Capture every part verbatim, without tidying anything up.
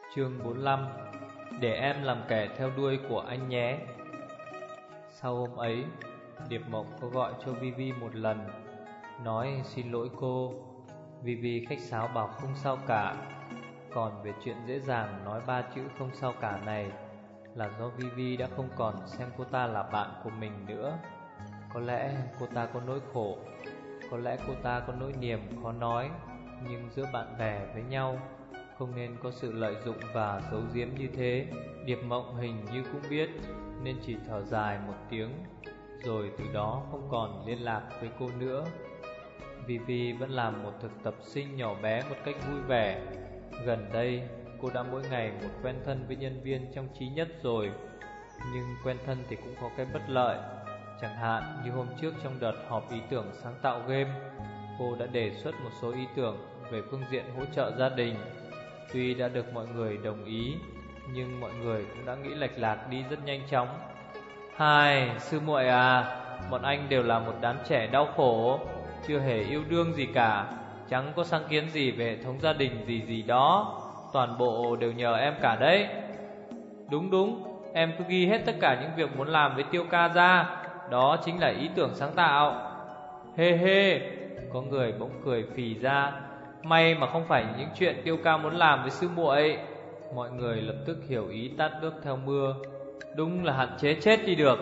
Chương bốn mươi lăm. Để em làm kẻ theo đuôi của anh nhé. Sau hôm ấy, Điệp Mộng có gọi cho Vivi một lần, nói xin lỗi cô. Vivi khách sáo bảo không sao cả. Còn về chuyện dễ dàng nói ba chữ không sao cả này là do Vivi đã không còn xem cô ta là bạn của mình nữa. Có lẽ cô ta có nỗi khổ, có lẽ cô ta có nỗi niềm khó nói. Nhưng giữa bạn bè với nhau không nên có sự lợi dụng và giấu giếm như thế. Điệp Mộng hình như cũng biết, nên chỉ thở dài một tiếng, rồi từ đó không còn liên lạc với cô nữa. Vivi vẫn làm một thực tập sinh nhỏ bé một cách vui vẻ. Gần đây cô đã mỗi ngày một quen thân với nhân viên trong trí nhất rồi. Nhưng quen thân thì cũng có cái bất lợi. Chẳng hạn như hôm trước trong đợt họp ý tưởng sáng tạo game, cô đã đề xuất một số ý tưởng về phương diện hỗ trợ gia đình. Tuy đã được mọi người đồng ý, nhưng mọi người cũng đã nghĩ lệch lạc đi rất nhanh chóng. Hai, sư muội à, bọn anh đều là một đám trẻ đau khổ, chưa hề yêu đương gì cả, chẳng có sáng kiến gì về hệ thống gia đình gì gì đó, toàn bộ đều nhờ em cả đấy. Đúng đúng, em cứ ghi hết tất cả những việc muốn làm với Tiêu ca ra, đó chính là ý tưởng sáng tạo. Hê hê, có người bỗng cười phì ra. May mà không phải những chuyện Tiêu ca muốn làm với sư muội. Mọi người lập tức hiểu ý tát nước theo mưa. Đúng là hạn chế chết đi được.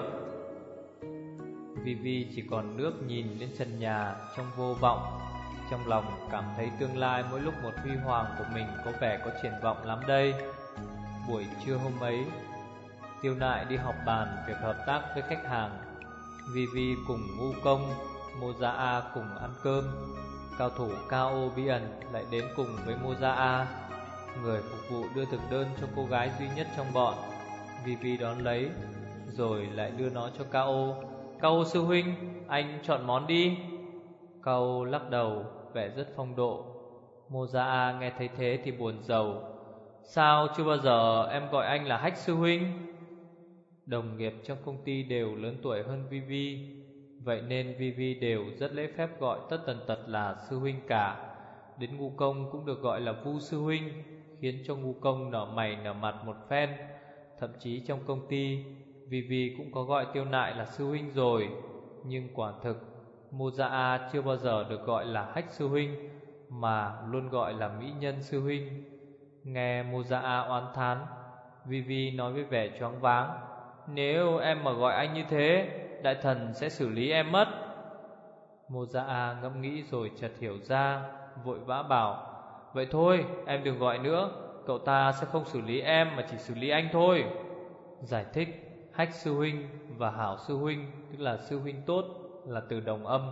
Vivi chỉ còn nước nhìn lên trần nhà trong vô vọng. Trong lòng cảm thấy tương lai mỗi lúc một huy hoàng của mình có vẻ có triển vọng lắm đây. Buổi trưa hôm ấy, Tiêu Nại đi họp bàn việc hợp tác với khách hàng. Vivi cùng Ngu Công, Moza A cùng ăn cơm. Cao thủ ca o bí ẩn lại đến cùng với Moza A, người phục vụ đưa thực đơn cho cô gái duy nhất trong bọn. Vivi đón lấy, rồi lại đưa nó cho Cao. Cao sư huynh, anh chọn món đi. Cao lắc đầu, vẻ rất phong độ. Moza A nghe thấy thế thì buồn rầu. Sao chưa bao giờ em gọi anh là Hách sư huynh? Đồng nghiệp trong công ty đều lớn tuổi hơn Vivi, vậy nên Vivi đều rất lễ phép gọi tất tần tật là sư huynh cả. Đến Ngu Công cũng được gọi là Vu sư huynh, khiến cho Ngu Công nở mày nở mặt một phen. Thậm chí trong công ty, Vivi cũng có gọi Tiêu Nại là sư huynh rồi. Nhưng quả thực, Moza A chưa bao giờ được gọi là Hách sư huynh, mà luôn gọi là mỹ nhân sư huynh. Nghe Moza A oán thán, Vivi nói với vẻ choáng váng. Nếu em mà gọi anh như thế, đại thần sẽ xử lý em mất. Moza A ngẫm nghĩ rồi chợt hiểu ra, vội vã bảo. Vậy thôi, em đừng gọi nữa, cậu ta sẽ không xử lý em mà chỉ xử lý anh thôi. Giải thích, Hách sư huynh và Hảo sư huynh, tức là sư huynh tốt, là từ đồng âm.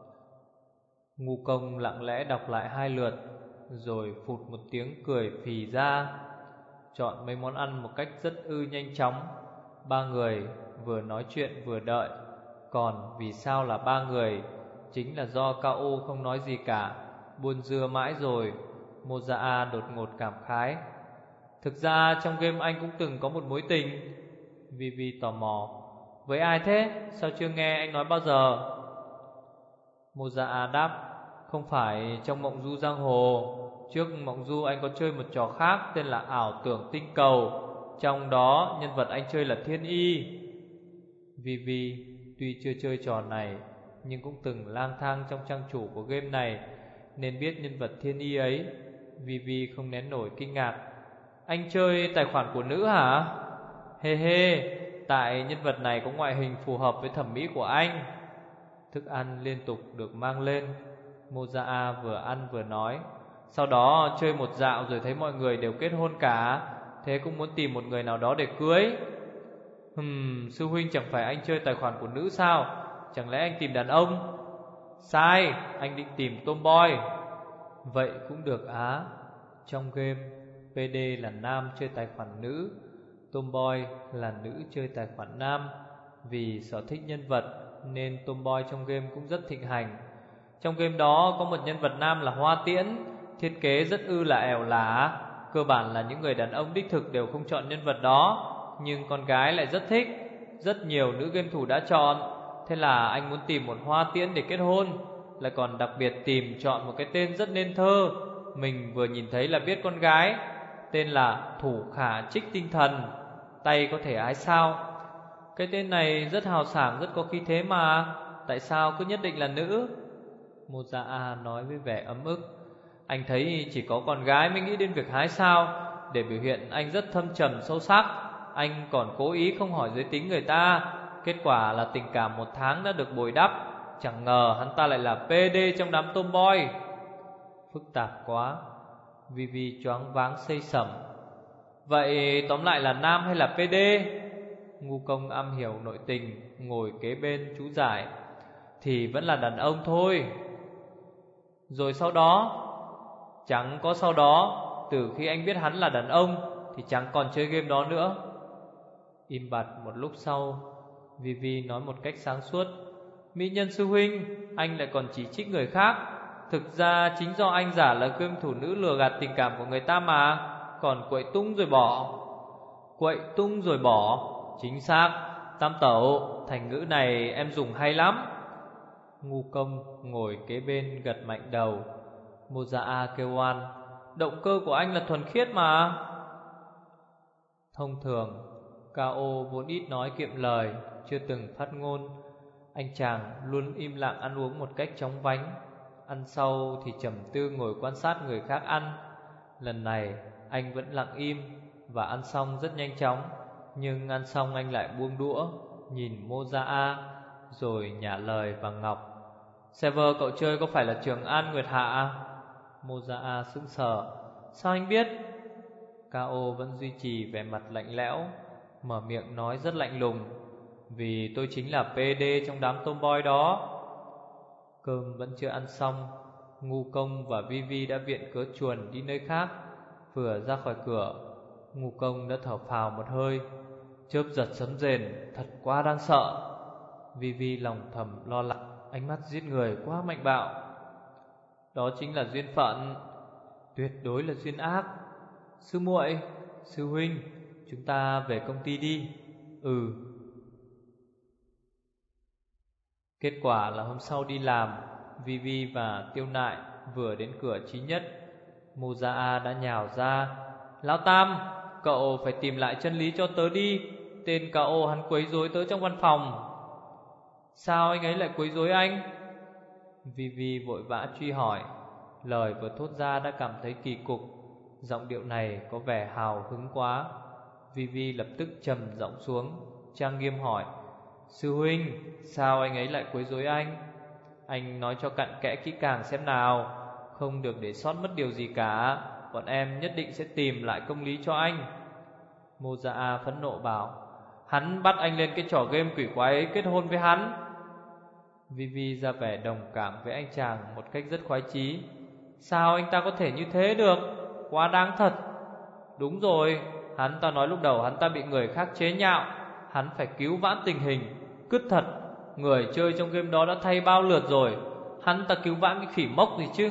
Ngu Công lặng lẽ đọc lại hai lượt, rồi phụt một tiếng cười phì ra. Chọn mấy món ăn một cách rất ư nhanh chóng. Ba người vừa nói chuyện vừa đợi. Còn vì sao là ba người? Chính là do Cao O không nói gì cả, buồn dưa mãi rồi. Moza A đột ngột cảm khái. Thực ra trong game anh cũng từng có một mối tình. Vivi tò mò. Với ai thế? Sao chưa nghe anh nói bao giờ? Moza A đáp. Không phải trong Mộng Du Giang Hồ. Trước Mộng Du anh có chơi một trò khác tên là Ảo Tưởng Tinh Cầu. Trong đó nhân vật anh chơi là Thiên Y. Vivi tuy chưa chơi trò này, nhưng cũng từng lang thang trong trang chủ của game này, nên biết nhân vật Thiên Y ấy. Vivi không nén nổi kinh ngạc. Anh chơi tài khoản của nữ hả? Hê hê, tại nhân vật này có ngoại hình phù hợp với thẩm mỹ của anh. Thức ăn liên tục được mang lên. Moza A vừa ăn vừa nói. Sau đó chơi một dạo rồi thấy mọi người đều kết hôn cả, thế cũng muốn tìm một người nào đó để cưới. Hừm, sư huynh chẳng phải anh chơi tài khoản của nữ sao? Chẳng lẽ anh tìm đàn ông? Sai, anh định tìm tomboy. Vậy cũng được á. Trong game, pê đê là nam chơi tài khoản nữ, tomboy là nữ chơi tài khoản nam. Vì sở thích nhân vật nên tomboy trong game cũng rất thịnh hành. Trong game đó có một nhân vật nam là Hoa Tiễn, thiết kế rất ư là ẻo lả. Cơ bản là những người đàn ông đích thực đều không chọn nhân vật đó, nhưng con gái lại rất thích. Rất nhiều nữ game thủ đã chọn. Thế là anh muốn tìm một Hoa Tiễn để kết hôn, lại còn đặc biệt tìm chọn một cái tên rất nên thơ. Mình vừa nhìn thấy là biết con gái. tên là Thủ Khả Trích Tinh Thần, tay có thể ái sao. Cái tên này rất hào sảng, rất có khí thế mà. Tại sao cứ nhất định là nữ? Moza A nói với vẻ ấm ức. Anh thấy chỉ có con gái mới nghĩ đến việc hái sao. Để biểu hiện anh rất thâm trầm sâu sắc, anh còn cố ý không hỏi giới tính người ta. Kết quả là tình cảm một tháng đã được bồi đắp. Chẳng ngờ hắn ta lại là pê đê trong đám tomboy. Phức tạp quá. Vivi choáng váng xây sẩm. Vậy tóm lại là nam hay là pê đê? Ngu Công am hiểu nội tình, ngồi kế bên chú giải. Thì vẫn là đàn ông thôi. Rồi sau đó? Chẳng có sau đó. Từ khi anh biết hắn là đàn ông thì chẳng còn chơi game đó nữa. Im bặt một lúc sau, Vivi nói một cách sáng suốt. Mỹ nhân sư huynh, anh lại còn chỉ trích người khác. Thực ra chính do anh giả là gươm thủ nữ lừa gạt tình cảm của người ta mà. Còn quậy tung rồi bỏ. Quậy tung rồi bỏ. Chính xác. Tam tẩu, thành ngữ này em dùng hay lắm. Ngu Công ngồi kế bên gật mạnh đầu. Moza A kêu oan. Động cơ của anh là thuần khiết mà. Thông thường K O vốn ít nói kiệm lời, chưa từng phát ngôn. Anh chàng luôn im lặng ăn uống một cách chóng vánh. Ăn sau thì trầm tư ngồi quan sát người khác ăn. Lần này anh vẫn lặng im và ăn xong rất nhanh chóng. Nhưng ăn xong anh lại buông đũa, nhìn Moza A, rồi nhả lời và Ngọc. Server cậu chơi có phải là Trường An Nguyệt Hạ? Moza A sững sờ. Sao anh biết? K O vẫn duy trì vẻ mặt lạnh lẽo, mở miệng nói rất lạnh lùng. Vì tôi chính là pê đê trong đám tomboy đó. Cơm vẫn chưa ăn xong, Ngu Công và Vivi đã viện cớ chuồn đi nơi khác. Vừa ra khỏi cửa, Ngu Công đã thở phào một hơi. Chớp giật sấm rền, thật quá đáng sợ. Vivi lòng thầm lo lắng. Ánh mắt giết người quá mạnh bạo. Đó chính là duyên phận, tuyệt đối là duyên ác. Sư muội, sư huynh, chúng ta về công ty đi. Ừ. Kết quả là hôm sau đi làm, Vivi và Tiêu Nại vừa đến cửa Chí Nhất, Moza A đã nhào ra. Lão Tam, cậu phải tìm lại chân lý cho tớ đi. Tên K O hắn quấy rối tớ trong văn phòng. Sao anh ấy lại quấy rối anh? Vivi vội vã truy hỏi. Lời vừa thốt ra đã cảm thấy kỳ cục. Giọng điệu này có vẻ hào hứng quá. Vivi lập tức trầm giọng xuống, trang nghiêm hỏi. Sư huynh, sao anh ấy lại quấy rối anh? Anh nói cho cặn kẽ kỹ càng xem nào. Không được để sót mất điều gì cả. Bọn em nhất định sẽ tìm lại công lý cho anh. Moza A phẫn nộ bảo. Hắn bắt anh lên cái trò game quỷ quái ấy, kết hôn với hắn. Vivi ra vẻ đồng cảm với anh chàng một cách rất khoái chí. Sao anh ta có thể như thế được? Quá đáng thật. Đúng rồi, hắn ta nói lúc đầu hắn ta bị người khác chế nhạo, hắn phải cứu vãn tình hình. Cứt thật, người chơi trong game đó đã thay bao lượt rồi, hắn ta cứu vãn cái khỉ mốc gì chứ.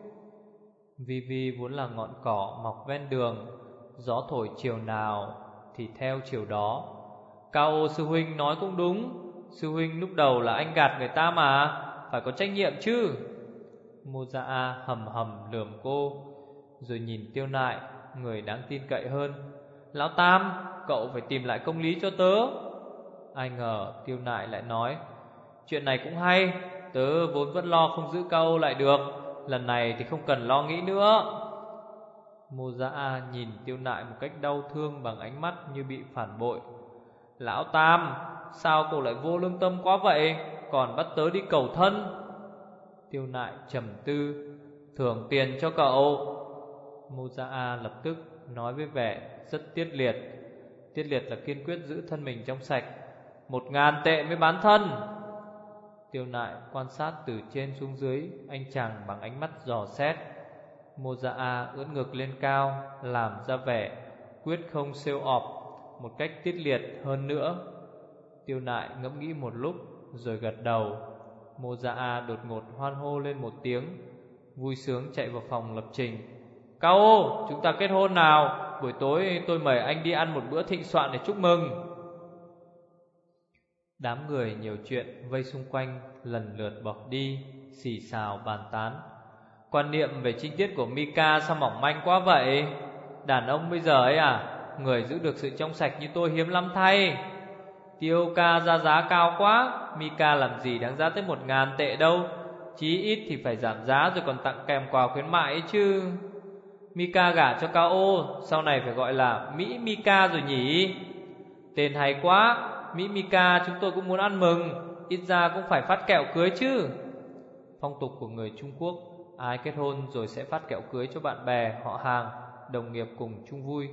Vivi vốn là ngọn cỏ mọc ven đường, gió thổi chiều nào thì theo chiều đó. Cao sư huynh nói cũng đúng. Sư huynh lúc đầu là anh gạt người ta mà, phải có trách nhiệm chứ. Moza A hầm hầm lườm cô, rồi nhìn Tiêu Nại, người đáng tin cậy hơn. Lão Tam, cậu phải tìm lại công lý cho tớ. Ai ngờ Tiêu Nại lại nói. Chuyện này cũng hay. Tớ vốn vẫn lo không giữ Cao lại được, lần này thì không cần lo nghĩ nữa. Moza A nhìn Tiêu Nại một cách đau thương bằng ánh mắt như bị phản bội. Lão Tam, sao cậu lại vô lương tâm quá vậy, còn bắt tớ đi cầu thân? Tiêu Nại trầm tư. Thưởng tiền cho cậu. Moza A lập tức nói với vẻ rất tiết liệt. Tiết liệt là kiên quyết giữ thân mình trong sạch. Một ngàn tệ mới bán thân. Tiêu Nại quan sát từ trên xuống dưới anh chàng bằng ánh mắt dò xét. Moza A ưỡn ngực lên cao, làm ra vẻ quyết không show off một cách tiết liệt hơn nữa. Tiêu Nại ngẫm nghĩ một lúc rồi gật đầu. Moza A đột ngột hoan hô lên một tiếng, vui sướng chạy vào phòng lập trình. Cao, chúng ta kết hôn nào. Buổi tối tôi mời anh đi ăn một bữa thịnh soạn để chúc mừng. Đám người nhiều chuyện vây xung quanh lần lượt bỏ đi, xì xào bàn tán. Quan niệm về chi tiết của Mika sao mỏng manh quá vậy? Đàn ông bây giờ ấy à, người giữ được sự trong sạch như tôi hiếm lắm thay. Tiêu ca ra giá cao quá, Mika làm gì đáng giá tới một ngàn tệ đâu. Chí ít thì phải giảm giá rồi còn tặng kèm quà khuyến mại ấy chứ. Mika gả cho Cao Ô, sau này phải gọi là Mỹ Mika rồi nhỉ. Tên hay quá, Mỹ Mika chúng tôi cũng muốn ăn mừng, ít ra cũng phải phát kẹo cưới chứ. Phong tục của người Trung Quốc, ai kết hôn rồi sẽ phát kẹo cưới cho bạn bè, họ hàng, đồng nghiệp cùng chung vui.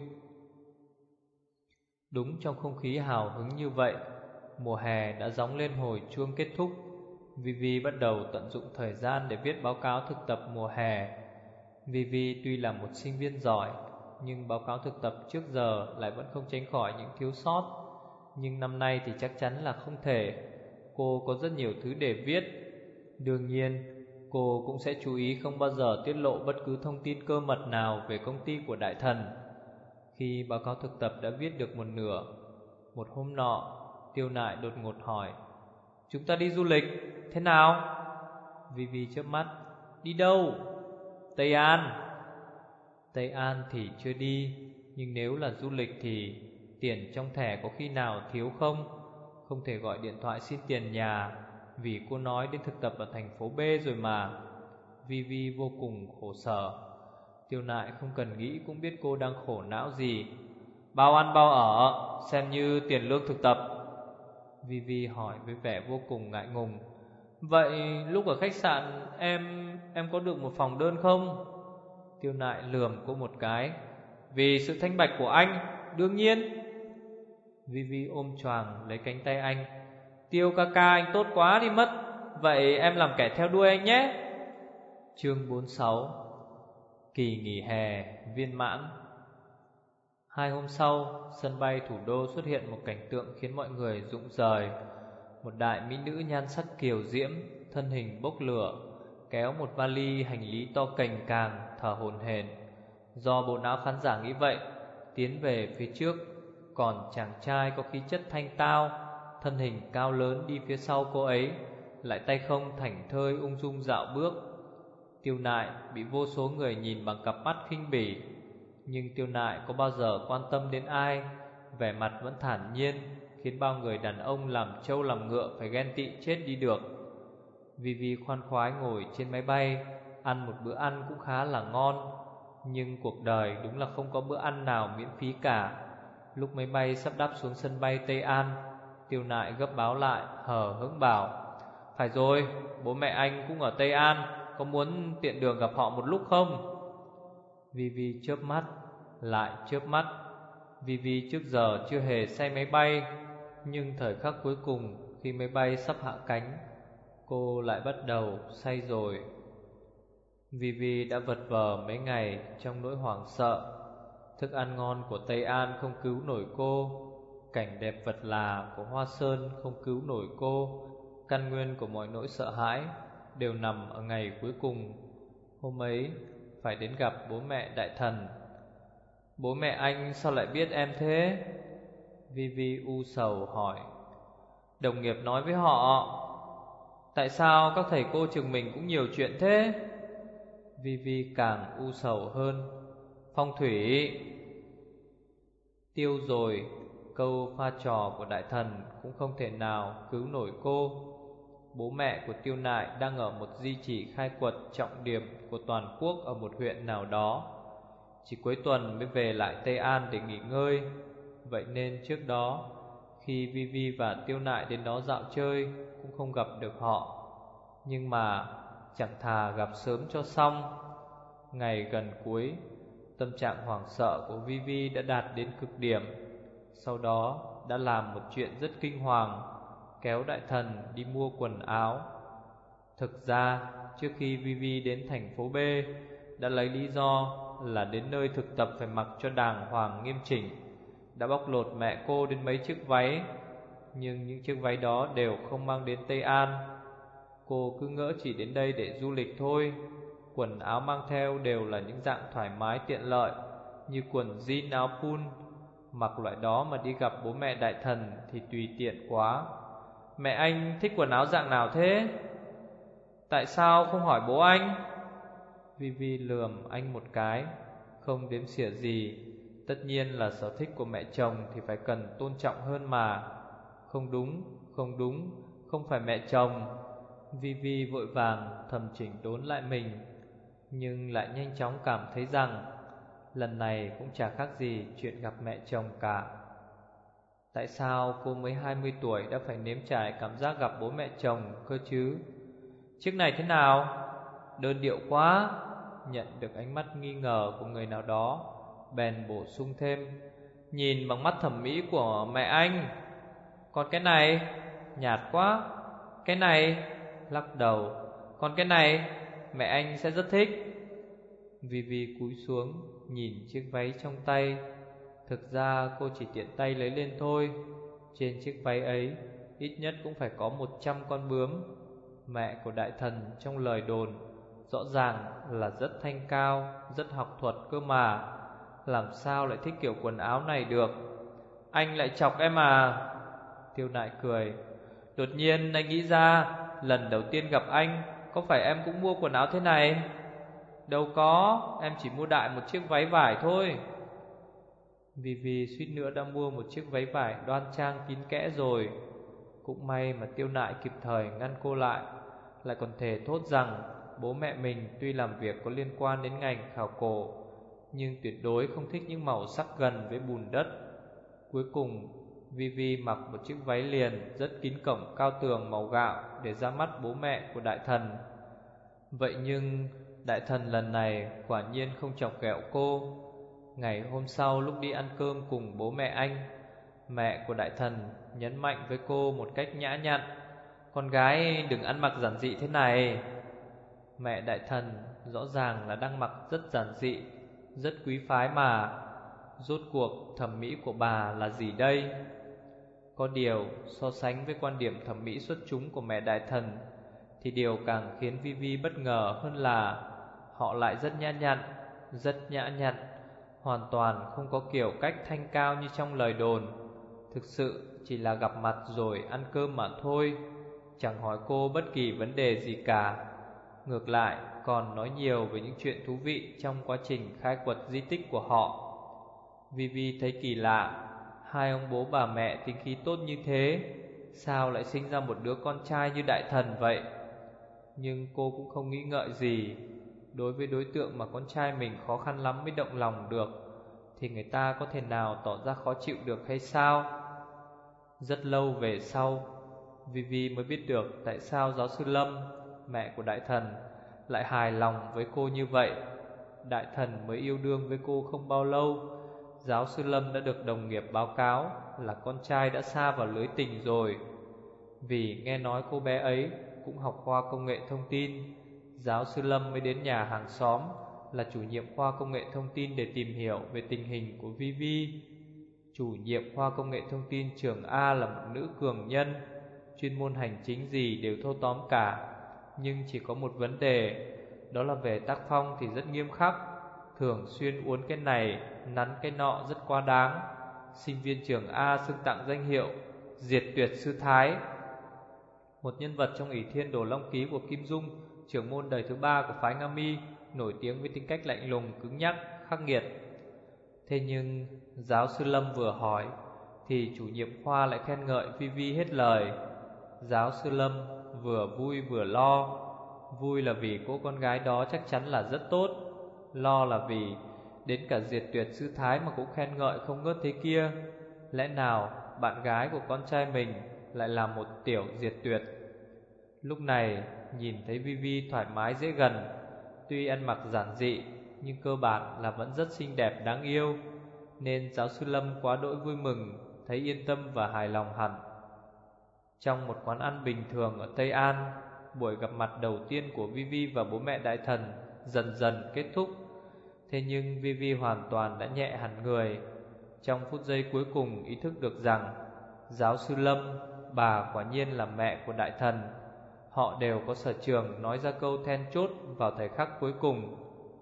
Đúng trong không khí hào hứng như vậy, mùa hè đã gióng lên hồi chuông kết thúc. Vivi bắt đầu tận dụng thời gian để viết báo cáo thực tập mùa hè. Vivi tuy là một sinh viên giỏi, nhưng báo cáo thực tập trước giờ lại vẫn không tránh khỏi những thiếu sót. Nhưng năm nay thì chắc chắn là không thể. Cô có rất nhiều thứ để viết. Đương nhiên, cô cũng sẽ chú ý không bao giờ tiết lộ bất cứ thông tin cơ mật nào về công ty của Đại Thần. Khi báo cáo thực tập đã viết được một nửa, một hôm nọ, Tiêu Nại đột ngột hỏi: "Chúng ta đi du lịch, thế nào?" Vivi chớp mắt: "Đi đâu?" "Tây An." Tây An thì chưa đi, nhưng nếu là du lịch thì tiền trong thẻ có khi nào thiếu không? Không thể gọi điện thoại xin tiền nhà, vì cô nói đến thực tập ở thành phố B rồi mà. Vivi vô cùng khổ sở. Tiêu Nại không cần nghĩ cũng biết cô đang khổ não gì. "Bao ăn bao ở, xem như tiền lương thực tập." Vivi hỏi với vẻ vô cùng ngại ngùng: "Vậy lúc ở khách sạn em em có được một phòng đơn không?" Tiêu Nại lườm cô một cái: "Vì sự thanh bạch của anh, đương nhiên." Vivi ôm choàng lấy cánh tay anh: "Tiêu ca ca anh tốt quá đi mất. Vậy em làm kẻ theo đuôi anh nhé." Chương bốn mươi sáu. Kỳ nghỉ hè viên mãn. Hai hôm sau, sân bay thủ đô xuất hiện một cảnh tượng khiến mọi người rụng rời. Một đại mỹ nữ nhan sắc kiều diễm, thân hình bốc lửa, kéo một vali hành lý to cành càng, thở hổn hển. Do bộ não khán giả nghĩ vậy, tiến về phía trước. Còn chàng trai có khí chất thanh tao, thân hình cao lớn đi phía sau cô ấy, lại tay không thảnh thơi ung dung dạo bước. Tiêu Nại bị vô số người nhìn bằng cặp mắt khinh bỉ, nhưng Tiêu Nại có bao giờ quan tâm đến ai, vẻ mặt vẫn thản nhiên, khiến bao người đàn ông làm trâu làm ngựa phải ghen tị chết đi được. Vivi khoan khoái ngồi trên máy bay, ăn một bữa ăn cũng khá là ngon. Nhưng cuộc đời đúng là không có bữa ăn nào miễn phí cả. Lúc máy bay sắp đáp xuống sân bay Tây An, Tiêu Nại gấp báo lại, hờ hững bảo: "Phải rồi, bố mẹ anh cũng ở Tây An, có muốn tiện đường gặp họ một lúc không?" Vivi chớp mắt, lại chớp mắt. Vivi trước giờ chưa hề say máy bay, nhưng thời khắc cuối cùng khi máy bay sắp hạ cánh, cô lại bắt đầu say rồi. Vivi đã vật vờ mấy ngày trong nỗi hoảng sợ. Thức ăn ngon của Tây An không cứu nổi cô, cảnh đẹp vật lạ của Hoa Sơn không cứu nổi cô. Căn nguyên của mọi nỗi sợ hãi đều nằm ở ngày cuối cùng. Hôm ấy phải đến gặp bố mẹ Đại Thần. "Bố mẹ anh sao lại biết em thế?" Vivi u sầu hỏi. "Đồng nghiệp nói với họ." "Tại sao các thầy cô trường mình cũng nhiều chuyện thế?" Vivi càng u sầu hơn. "Phong thủy." Tiêu rồi, câu pha trò của Đại Thần cũng không thể nào cứu nổi cô. Bố mẹ của Tiêu Nại đang ở một di chỉ khai quật trọng điểm của toàn quốc ở một huyện nào đó. Chỉ cuối tuần mới về lại Tây An để nghỉ ngơi. Vậy nên trước đó, khi Vivi và Tiêu Nại đến đó dạo chơi, cũng không gặp được họ. Nhưng mà chẳng thà gặp sớm cho xong. Ngày gần cuối, tâm trạng hoảng sợ của Vivi đã đạt đến cực điểm. Sau đó đã làm một chuyện rất kinh hoàng, kéo Đại Thần đi mua quần áo. Thực ra trước khi Vivi đến thành phố B, đã lấy lý do là đến nơi thực tập phải mặc cho đàng hoàng nghiêm chỉnh, đã bóc lột mẹ cô đến mấy chiếc váy. Nhưng những chiếc váy đó đều không mang đến Tây An. Cô cứ ngỡ chỉ đến đây để du lịch thôi. Quần áo mang theo đều là những dạng thoải mái tiện lợi, như quần jean áo pun. Mặc loại đó mà đi gặp bố mẹ Đại Thần thì tùy tiện quá. "Mẹ anh thích quần áo dạng nào thế?" "Tại sao không hỏi bố anh?" Vivi lườm anh một cái. không đếm xỉa gì. Tất nhiên là sở thích của mẹ chồng thì phải cần tôn trọng hơn mà. Không đúng, không đúng, không phải mẹ chồng. Vi Vi vội vàng thầm chỉnh đốn lại mình, nhưng lại nhanh chóng cảm thấy rằng lần này cũng chả khác gì chuyện gặp mẹ chồng cả. Tại sao cô mới hai mươi tuổi đã phải nếm trải cảm giác gặp bố mẹ chồng cơ chứ? Chiếc này thế nào? Đơn điệu quá. Nhận được ánh mắt nghi ngờ của người nào đó, bèn bổ sung thêm: nhìn bằng mắt thẩm mỹ của mẹ anh. Còn cái này nhạt quá. Cái này, lắc đầu. Còn cái này mẹ anh sẽ rất thích. Vi Vi cúi xuống nhìn chiếc váy trong tay. Thực ra cô chỉ tiện tay lấy lên thôi. Trên chiếc váy ấy ít nhất cũng phải có một trăm con bướm. Mẹ của đại thần trong lời đồn rõ ràng là rất thanh cao, rất học thuật cơ mà. Làm sao lại thích kiểu quần áo này được? Anh lại chọc em à? Tiêu Nại cười. Đột nhiên anh nghĩ ra, lần đầu tiên gặp anh, có phải em cũng mua quần áo thế này? Đâu có, em chỉ mua đại một chiếc váy vải thôi. Vì vì suýt nữa đã mua một chiếc váy vải đoan trang kín kẽ rồi. Cũng may mà Tiêu Nại kịp thời ngăn cô lại, lại còn thề thốt rằng bố mẹ mình tuy làm việc có liên quan đến ngành khảo cổ, nhưng tuyệt đối không thích những màu sắc gần với bùn đất. Cuối cùng Vi Vi mặc một chiếc váy liền rất kín cổng cao tường màu gạo để ra mắt bố mẹ của đại thần. Vậy nhưng đại thần lần này quả nhiên không chọc ghẹo cô. Ngày hôm sau lúc đi ăn cơm cùng bố mẹ anh, mẹ của đại thần nhấn mạnh với cô một cách nhã nhặn: con gái đừng ăn mặc giản dị thế này. Mẹ đại thần rõ ràng là đang mặc rất giản dị, rất quý phái mà. Rốt cuộc thẩm mỹ của bà là gì đây? Có điều so sánh với quan điểm thẩm mỹ xuất chúng của mẹ đại thần, thì điều càng khiến Vi Vi bất ngờ hơn là họ lại rất nhã nhặn, rất nhã nhặn, hoàn toàn không có kiểu cách thanh cao như trong lời đồn. Thực sự chỉ là gặp mặt rồi ăn cơm mà thôi, chẳng hỏi cô bất kỳ vấn đề gì cả. Ngược lại còn nói nhiều về những chuyện thú vị trong quá trình khai quật di tích của họ. Vi Vi thấy kỳ lạ, hai ông bố bà mẹ tính khí tốt như thế, sao lại sinh ra một đứa con trai như đại thần vậy? Nhưng cô cũng không nghĩ ngợi gì. Đối với đối tượng mà con trai mình khó khăn lắm mới động lòng được, thì người ta có thể nào tỏ ra khó chịu được hay sao? Rất lâu về sau, Vi Vi mới biết được tại sao giáo sư Lâm, mẹ của đại thần, lại hài lòng với cô như vậy. Đại thần mới yêu đương với cô không bao lâu, giáo sư Lâm đã được đồng nghiệp báo cáo là con trai đã sa vào lưới tình rồi. Vì nghe nói cô bé ấy cũng học khoa công nghệ thông tin, giáo sư Lâm mới đến nhà hàng xóm là chủ nhiệm khoa công nghệ thông tin để tìm hiểu về tình hình của Vi Vi. Chủ nhiệm khoa công nghệ thông tin trường A là một nữ cường nhân, chuyên môn hành chính gì đều thâu tóm cả. Nhưng chỉ có một vấn đề, đó là về tác phong thì rất nghiêm khắc, thường xuyên uốn cái này nắn cái nọ rất quá đáng. Sinh viên trường A xưng tặng danh hiệu diệt tuyệt sư thái. Một nhân vật trong ỷ thiên đồ long ký của Kim Dung, trưởng môn đời thứ ba của phái Nga Mi, nổi tiếng với tính cách lạnh lùng, cứng nhắc, khắc nghiệt. Thế nhưng giáo sư Lâm vừa hỏi thì chủ nhiệm khoa lại khen ngợi Vi Vi hết lời. Giáo sư Lâm vừa vui vừa lo. Vui là vì cô con gái đó chắc chắn là rất tốt, lo là vì đến cả diệt tuyệt sư thái mà cũng khen ngợi không ngớt thế kia. Lẽ nào bạn gái của con trai mình lại là một tiểu diệt tuyệt? Lúc này nhìn thấy Vi Vi thoải mái dễ gần, tuy ăn mặc giản dị nhưng cơ bản là vẫn rất xinh đẹp đáng yêu, nên giáo sư Lâm quá đỗi vui mừng, thấy yên tâm và hài lòng hẳn. Trong một quán ăn bình thường ở Tây An, buổi gặp mặt đầu tiên của Vi Vi và bố mẹ đại thần dần dần kết thúc. Thế nhưng Vi Vi hoàn toàn đã nhẹ hẳn người. Trong phút giây cuối cùng ý thức được rằng giáo sư Lâm, bà quả nhiên là mẹ của đại thần. Họ đều có sở trường nói ra câu then chốt vào thời khắc cuối cùng.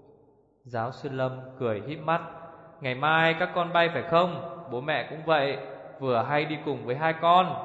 Giáo sư Lâm cười híp mắt: ngày mai các con bay phải không? Bố mẹ cũng vậy, vừa hay đi cùng với hai con.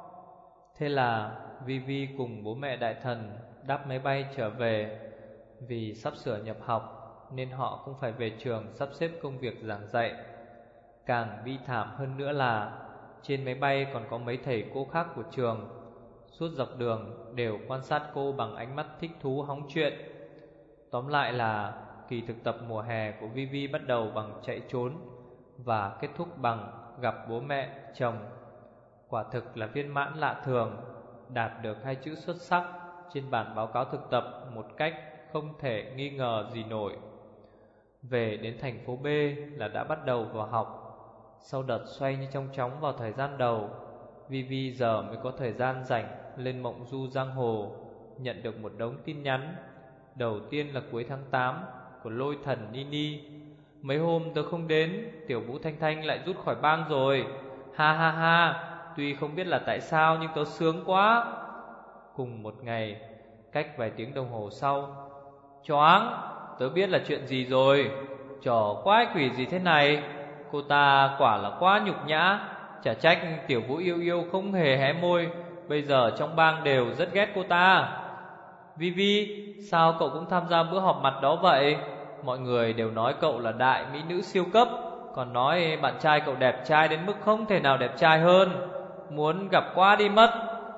Thế là Vi Vi cùng bố mẹ đại thần đáp máy bay trở về. Vì sắp sửa nhập học nên họ cũng phải về trường sắp xếp công việc giảng dạy. Càng bi thảm hơn nữa là trên máy bay còn có mấy thầy cô khác của trường. Suốt dọc đường đều quan sát cô bằng ánh mắt thích thú hóng chuyện. Tóm lại là kỳ thực tập mùa hè của Vivi bắt đầu bằng chạy trốn và kết thúc bằng gặp bố mẹ, chồng. Quả thực là viên mãn lạ thường, đạt được hai chữ xuất sắc trên bản báo cáo thực tập một cách không thể nghi ngờ gì nổi. Về đến thành phố B là đã bắt đầu vào học. Sau đợt xoay như trong chóng vào thời gian đầu, Vivi giờ mới có thời gian rảnh lên mộng du giang hồ. Nhận được một đống tin nhắn. Đầu tiên là cuối tháng tám của lôi thần Nini: mấy hôm tớ không đến, tiểu Vũ Thanh Thanh lại rút khỏi bang rồi. Ha ha ha, tuy không biết là tại sao nhưng tớ sướng quá. Cùng một ngày, cách vài tiếng đồng hồ sau: choáng, tớ biết là chuyện gì rồi. Trò quái quỷ gì thế này? Cô ta quả là quá nhục nhã. Chả trách tiểu Vũ yêu yêu không hề hé môi. Bây giờ trong bang đều rất ghét cô ta. Vivi, sao cậu cũng tham gia bữa họp mặt đó vậy? Mọi người đều nói cậu là đại mỹ nữ siêu cấp, còn nói bạn trai cậu đẹp trai đến mức không thể nào đẹp trai hơn. Muốn gặp quá đi mất.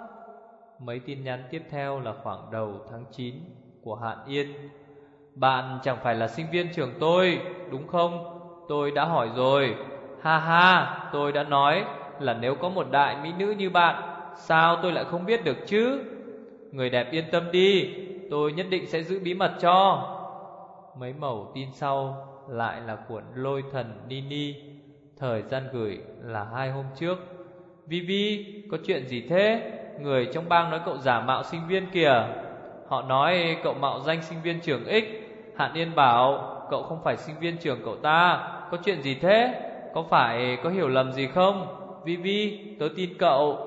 Mấy tin nhắn tiếp theo là khoảng đầu tháng chín của Hạn Yên: bạn chẳng phải là sinh viên trường tôi, đúng không? Tôi đã hỏi rồi. Ha ha, tôi đã nói là nếu có một đại mỹ nữ như bạn, sao tôi lại không biết được chứ? Người đẹp yên tâm đi, tôi nhất định sẽ giữ bí mật cho. Mấy mẩu tin sau lại là cuộn lôi thần Nini. Thời gian gửi là hai hôm trước. Vivi, có chuyện gì thế? Người trong bang nói cậu giả mạo sinh viên kìa. Họ nói cậu mạo danh sinh viên trường X. Hạn Yên bảo cậu không phải sinh viên trường cậu ta. Có chuyện gì thế? Có phải có hiểu lầm gì không? Vivi, tớ tin cậu.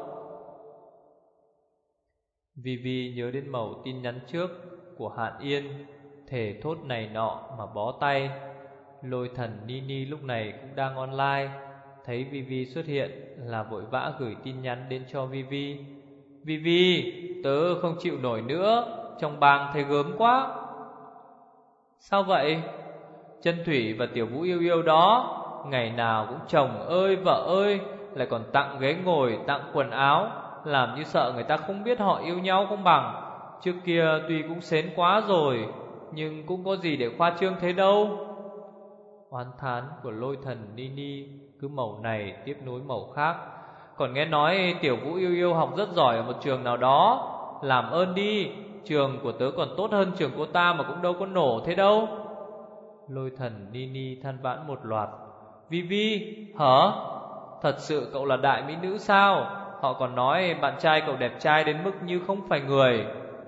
Vivi nhớ đến mẩu tin nhắn trước của Hạn Yên, thề thốt này nọ mà bó tay. Lôi thần Nini lúc này cũng đang online, thấy Vivi xuất hiện là vội vã gửi tin nhắn đến cho Vivi: Vivi, tớ không chịu nổi nữa, trong bang thấy gớm quá. Sao vậy? Chân Thủy và tiểu Vũ yêu yêu đó, ngày nào cũng chồng ơi vợ ơi, lại còn tặng ghế ngồi, tặng quần áo, làm như sợ người ta không biết họ yêu nhau không bằng. Trước kia tuy cũng xến quá rồi, nhưng cũng có gì để khoa trương thế đâu. Oán thán của lôi thần Nini cứ mẩu này tiếp nối mẩu khác. Còn nghe nói tiểu Vũ yêu yêu học rất giỏi ở một trường nào đó. Làm ơn đi, trường của tớ còn tốt hơn trường cô ta mà cũng đâu có nổ thế đâu. Lôi thần Nini than vãn một loạt: Vivi, hả? Thật sự cậu là đại mỹ nữ sao? Họ còn nói bạn trai cậu đẹp trai đến mức như không phải người.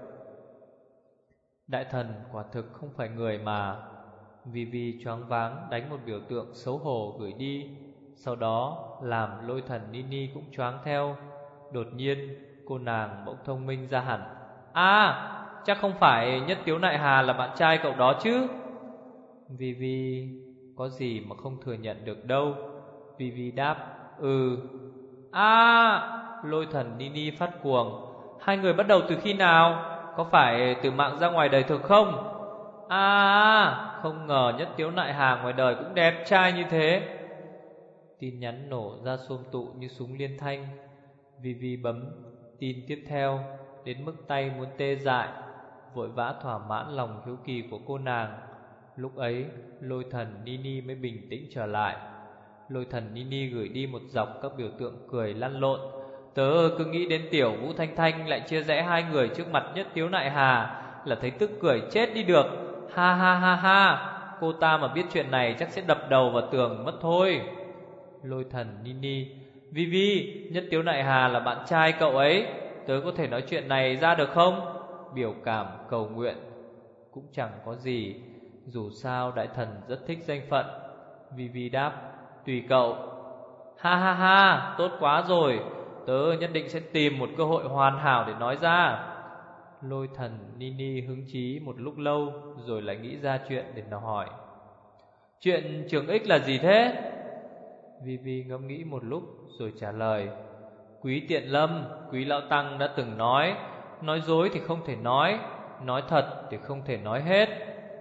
Đại thần quả thực không phải người mà. Vivi choáng váng đánh một biểu tượng xấu hổ gửi đi. Sau đó làm lôi thần Nini cũng choáng theo. Đột nhiên cô nàng bỗng thông minh ra hẳn: À, chắc không phải Nhất Tiếu Nại Hà là bạn trai cậu đó chứ? Vivi có gì mà không thừa nhận được đâu. Vivi đáp: Ừ. À, lôi thần Nini phát cuồng: Hai người bắt đầu từ khi nào? Có phải từ mạng ra ngoài đời thực không? À, không ngờ Nhất Tiếu Nại Hà ngoài đời cũng đẹp trai như thế. Tin nhắn nổ ra xôm tụ như súng liên thanh. Vivi bấm tin tiếp theo đến mức tay muốn tê dại, vội vã thỏa mãn lòng hiếu kỳ của cô nàng. Lúc ấy lôi thần Nini mới bình tĩnh trở lại. Lôi thần Nini gửi đi một dọc các biểu tượng cười lăn lộn: Tớ cứ nghĩ đến tiểu Vũ Thanh Thanh lại chia rẽ hai người trước mặt Nhất Tiếu Nại Hà là thấy tức cười chết đi được. Ha ha ha ha, cô ta mà biết chuyện này chắc sẽ đập đầu vào tường mất thôi. Lôi thần Nini: Vivi, Nhất Tiếu Nại Hà là bạn trai cậu ấy, tớ có thể nói chuyện này ra được không? Biểu cảm cầu nguyện cũng chẳng có gì, dù sao đại thần rất thích danh phận. Vivi đáp: Tùy cậu. Ha ha ha, tốt quá rồi, tớ nhất định sẽ tìm một cơ hội hoàn hảo để nói ra. Lôi thần Nini hứng chí một lúc lâu rồi lại nghĩ ra chuyện để nó hỏi: Chuyện trường X là gì thế? Vivi ngẫm nghĩ một lúc rồi trả lời: Quý Tiện Lâm, Quý Lão Tăng đã từng nói, nói dối thì không thể nói, nói thật thì không thể nói hết.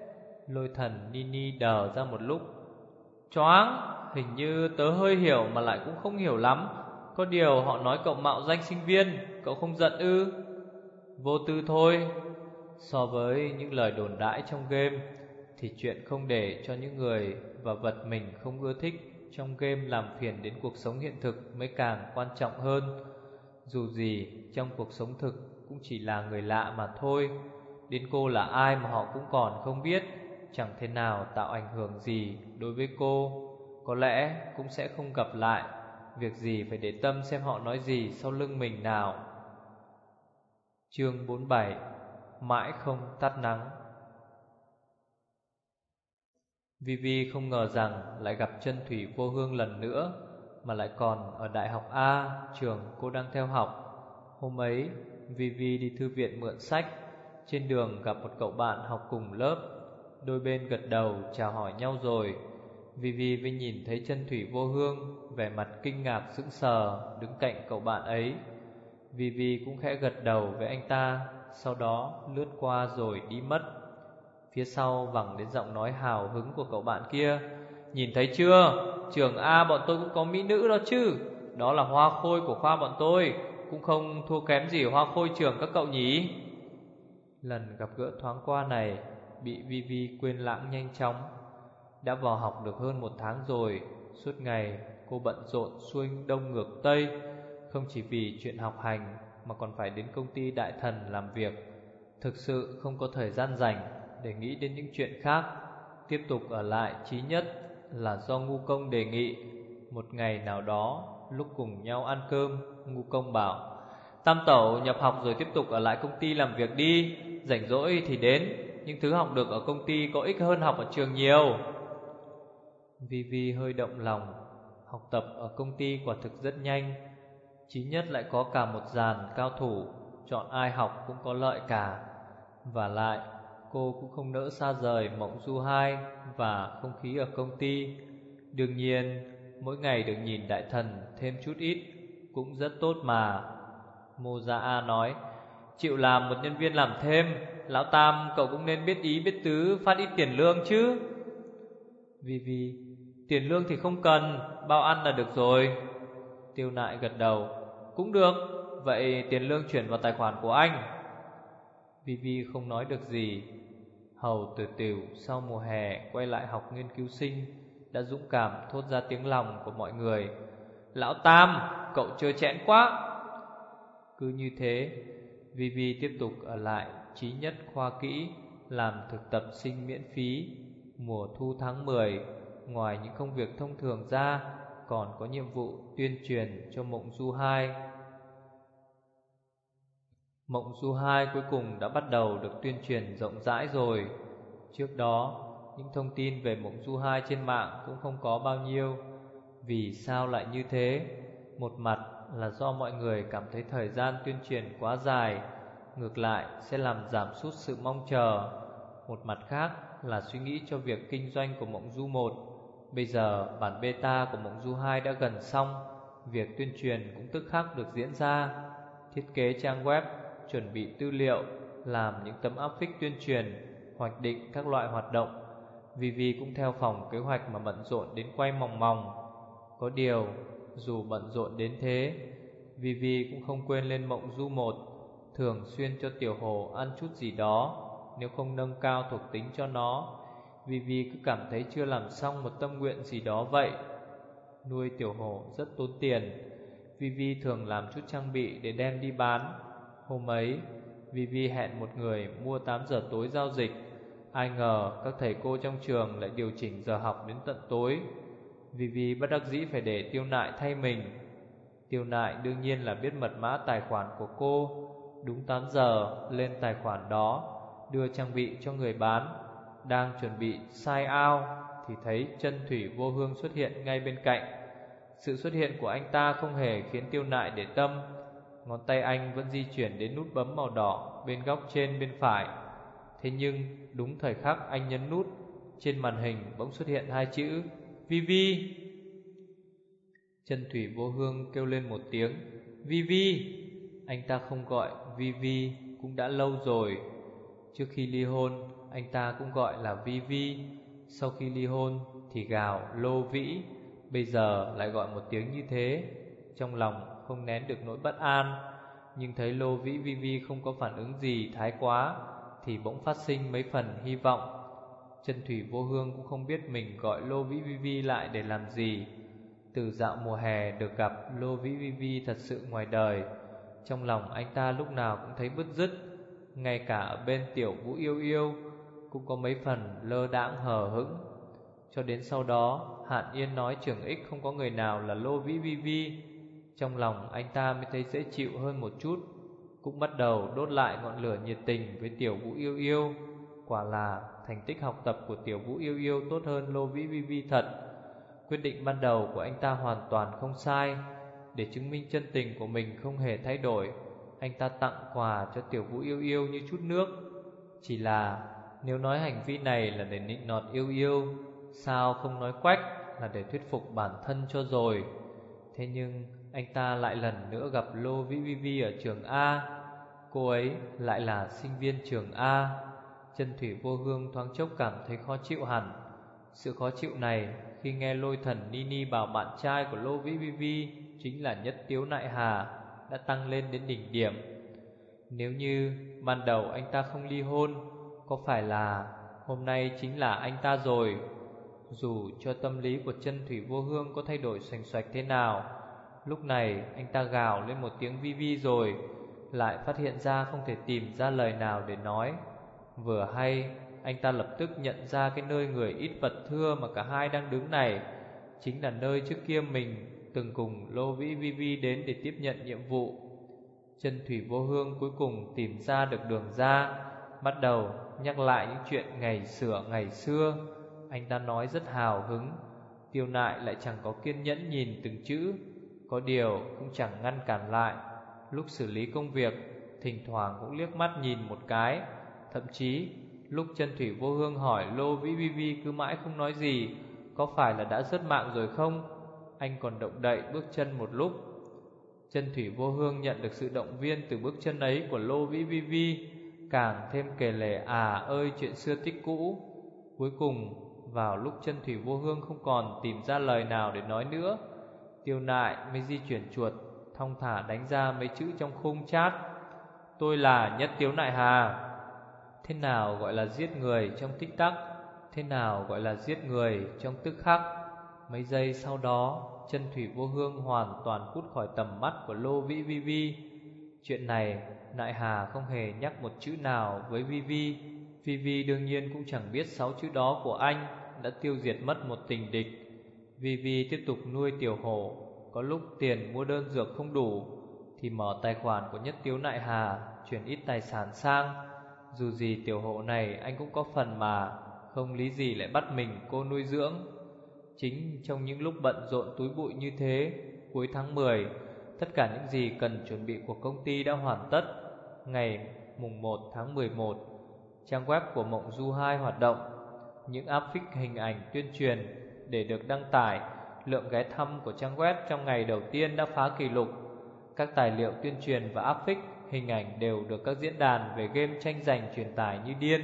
Lôi thần Nini đờ ra một lúc. Choáng, hình như tớ hơi hiểu mà lại cũng không hiểu lắm. Có điều họ nói cậu mạo danh sinh viên, cậu không giận ư? Vô tư thôi. So với những lời đồn đãi trong game thì chuyện không để cho những người và vật mình không ưa thích trong game làm phiền đến cuộc sống hiện thực mới càng quan trọng hơn. Dù gì trong cuộc sống thực cũng chỉ là người lạ mà thôi. Đến cô là ai mà họ cũng còn không biết, chẳng thể nào tạo ảnh hưởng gì đối với cô. Có lẽ cũng sẽ không gặp lại. Việc gì phải để tâm xem họ nói gì sau lưng mình nào. Chương bốn mươi bảy. Mãi không tắt nắng. Vivi không ngờ rằng lại gặp chân Thủy Vô Hương lần nữa, mà lại còn ở Đại học A, trường cô đang theo học. Hôm ấy, Vivi đi thư viện mượn sách. Trên đường gặp một cậu bạn học cùng lớp. Đôi bên gật đầu chào hỏi nhau rồi. Vivi mới nhìn thấy chân Thủy Vô Hương, vẻ mặt kinh ngạc sững sờ đứng cạnh cậu bạn ấy. Vivi cũng khẽ gật đầu với anh ta, sau đó lướt qua rồi đi mất. Phía sau vẳng đến giọng nói hào hứng của cậu bạn kia. Nhìn thấy chưa, trường A bọn tôi cũng có mỹ nữ đó chứ. Đó là hoa khôi của khoa bọn tôi, cũng không thua kém gì hoa khôi trường các cậu nhỉ. Lần gặp gỡ thoáng qua này bị Vivi quên lãng nhanh chóng. Đã vào học được hơn một tháng rồi. Suốt ngày cô bận rộn xuôi đông ngược tây, không chỉ vì chuyện học hành mà còn phải đến công ty Đại Thần làm việc. Thực sự không có thời gian rảnh để nghĩ đến những chuyện khác. Tiếp tục ở lại Chí Nhất là do Ngu Công đề nghị. Một ngày nào đó lúc cùng nhau ăn cơm, Ngu Công bảo: Tam tẩu nhập học rồi tiếp tục ở lại công ty làm việc đi. Rảnh rỗi thì đến, những thứ học được ở công ty có ích hơn học ở trường nhiều. Vivi hơi động lòng. Học tập ở công ty quả thực rất nhanh. Chí Nhất lại có cả một dàn cao thủ, chọn ai học cũng có lợi cả. Và lại cô cũng không nỡ xa rời Mộng Du Hai và không khí ở công ty. Đương nhiên mỗi ngày được nhìn Đại Thần thêm chút ít cũng rất tốt mà. Mô Gia A nói: Chịu làm một nhân viên làm thêm, Lão Tam cậu cũng nên biết ý biết tứ phát ít tiền lương chứ. Vivi: Tiền lương thì không cần, bao ăn là được rồi. Tiêu Nại gật đầu: Cũng được, vậy tiền lương chuyển vào tài khoản của anh. Vivi không nói được gì. Hầu Tử Tửu sau mùa hè quay lại học nghiên cứu sinh đã dũng cảm thốt ra tiếng lòng của mọi người: Lão Tam, cậu chơi chẽn quá. Cứ như thế, Vivi tiếp tục ở lại Chí Nhất khoa kỹ làm thực tập sinh miễn phí. Mùa thu tháng mười, ngoài những công việc thông thường ra, còn có nhiệm vụ tuyên truyền cho Mộng Du Hai. Mộng Du Hai cuối cùng đã bắt đầu được tuyên truyền rộng rãi rồi. Trước đó, những thông tin về Mộng Du Hai trên mạng cũng không có bao nhiêu. Vì sao lại như thế? Một mặt là do mọi người cảm thấy thời gian tuyên truyền quá dài, ngược lại sẽ làm giảm sút sự mong chờ. Một mặt khác là suy nghĩ cho việc kinh doanh của Mộng Du một. Bây giờ bản beta của Mộng Du Hai đã gần xong, việc tuyên truyền cũng tức khắc được diễn ra. Thiết kế trang web, chuẩn bị tư liệu, làm những tấm áp phích tuyên truyền, hoạch định các loại hoạt động. Vivi cũng theo phòng kế hoạch mà bận rộn đến quay mòng mòng. Có điều, dù bận rộn đến thế, Vivi cũng không quên lên Mộng Du một, thường xuyên cho Tiểu Hồ ăn chút gì đó. Nếu không nâng cao thuộc tính cho nó, Vivi cứ cảm thấy chưa làm xong một tâm nguyện gì đó vậy. Nuôi Tiểu Hồ rất tốn tiền. Vivi thường làm chút trang bị để đem đi bán. Hôm ấy, Vivi hẹn một người mua tám giờ tối giao dịch. Ai ngờ các thầy cô trong trường lại điều chỉnh giờ học đến tận tối. Vivi bất đắc dĩ phải để Tiêu Nại thay mình. Tiêu Nại đương nhiên là biết mật mã tài khoản của cô. Đúng tám giờ lên tài khoản đó, đưa trang bị cho người bán. Đang chuẩn bị sign out thì thấy chân Thủy Vô Hương xuất hiện ngay bên cạnh. Sự xuất hiện của anh ta không hề khiến Tiêu Nại để tâm. Ngón tay anh vẫn di chuyển đến nút bấm màu đỏ bên góc trên bên phải. Thế nhưng đúng thời khắc anh nhấn nút, trên màn hình bỗng xuất hiện hai chữ Vivi. Chân Thủy Vô Hương kêu lên một tiếng Vivi. Anh ta không gọi Vivi cũng đã lâu rồi. Trước khi ly hôn, anh ta cũng gọi là Vi Vi. Sau khi ly hôn thì gào Lô Vĩ, bây giờ lại gọi một tiếng như thế. Trong lòng không nén được nỗi bất an, nhưng thấy Lô Vĩ Vi Vi không có phản ứng gì thái quá thì bỗng phát sinh mấy phần hy vọng. Chân Thủy Vô Hương cũng không biết mình gọi Lô Vĩ Vi Vi lại để làm gì. Từ dạo mùa hè được gặp Lô Vĩ Vi Vi thật sự ngoài đời, trong lòng anh ta lúc nào cũng thấy bứt rứt. Ngay cả ở bên Tiểu Vũ Yêu Yêu cũng có mấy phần lơ đãng hờ hững. Cho đến sau đó Hạn Yên nói Trưởng Ích không có người nào là Lô Vĩ Vi Vi, trong lòng anh ta mới thấy dễ chịu hơn một chút, cũng bắt đầu đốt lại ngọn lửa nhiệt tình với Tiểu Vũ Yêu Yêu. Quả là thành tích học tập của Tiểu Vũ Yêu Yêu tốt hơn Lô Vĩ Vi Vi thật. Quyết định ban đầu của anh ta hoàn toàn không sai. Để chứng minh chân tình của mình không hề thay đổi, anh ta tặng quà cho Tiểu Vũ Yêu Yêu như chút nước. Chỉ là nếu nói hành vi này là để nịnh nọt Yêu Yêu, sao không nói quách là để thuyết phục bản thân cho rồi. Thế nhưng anh ta lại lần nữa gặp Lô Vĩ Vi Vi ở trường A. Cô ấy lại là sinh viên trường A. Chân Thủy Vô Hương thoáng chốc cảm thấy khó chịu hẳn. Sự khó chịu này khi nghe Lôi Thần Nini bảo bạn trai của Lô Vĩ Vi Vi chính là Nhất Tiếu Nại Hà đã tăng lên đến đỉnh điểm. Nếu như ban đầu anh ta không ly hôn, có phải là hôm nay chính là anh ta rồi. Dù cho tâm lý của Chân Thủy Vô Hương có thay đổi xoành xoạch thế nào, lúc này anh ta gào lên một tiếng Vi Vi rồi lại phát hiện ra không thể tìm ra lời nào để nói. Vừa hay anh ta lập tức nhận ra cái nơi người ít vật thưa mà cả hai đang đứng này chính là nơi trước kia mình từng cùng Lô Vĩ Vi Vi đến để tiếp nhận nhiệm vụ. Chân Thủy Vô Hương cuối cùng tìm ra được đường ra, bắt đầu nhắc lại những chuyện ngày xưa ngày xưa. Anh ta nói rất hào hứng. Tiêu Nại lại chẳng có kiên nhẫn nhìn từng chữ, có điều cũng chẳng ngăn cản lại. Lúc xử lý công việc, thỉnh thoảng cũng liếc mắt nhìn một cái. Thậm chí lúc Chân Thủy Vô Hương hỏi Lô Vĩ Vi Vi cứ mãi không nói gì, có phải là đã rớt mạng rồi không, anh còn động đậy bước chân một lúc. Chân Thủy Vô Hương nhận được sự động viên từ bước chân ấy của Lô Vĩ Vi Vi, càng thêm kể lể à ơi chuyện xưa tích cũ. Cuối cùng vào lúc Chân Thủy Vô Hương không còn tìm ra lời nào để nói nữa, Tiêu Nại mới di chuyển chuột thong thả đánh ra mấy chữ trong khung chat: tôi là Nhất Tiếu Nại Hà. Thế nào gọi là giết người trong tích tắc, thế nào gọi là giết người trong tức khắc. Mấy giây sau đó, Chân Thủy Vô Hương hoàn toàn cút khỏi tầm mắt của Lô Vĩ Vi Vi. Chuyện này Nại Hà không hề nhắc một chữ nào với Vi Vi. Vi Vi đương nhiên cũng chẳng biết sáu chữ đó của anh đã tiêu diệt mất một tình địch. Vi Vi tiếp tục nuôi Tiểu Hổ. Có lúc tiền mua đơn dược không đủ thì mở tài khoản của Nhất Tiếu Nại Hà, chuyển ít tài sản sang. Dù gì Tiểu Hổ này anh cũng có phần mà, không lý gì lại bắt mình cô nuôi dưỡng. Chính trong những lúc bận rộn túi bụi như thế, cuối tháng mười, tất cả những gì cần chuẩn bị của công ty đã hoàn tất. Ngày mùng một tháng mười một, trang web của Mộng Du hai hoạt động. Những áp phích hình ảnh tuyên truyền để được đăng tải. Lượng ghé thăm của trang web trong ngày đầu tiên đã phá kỷ lục. Các tài liệu tuyên truyền và áp phích hình ảnh đều được các diễn đàn về game tranh giành truyền tải như điên.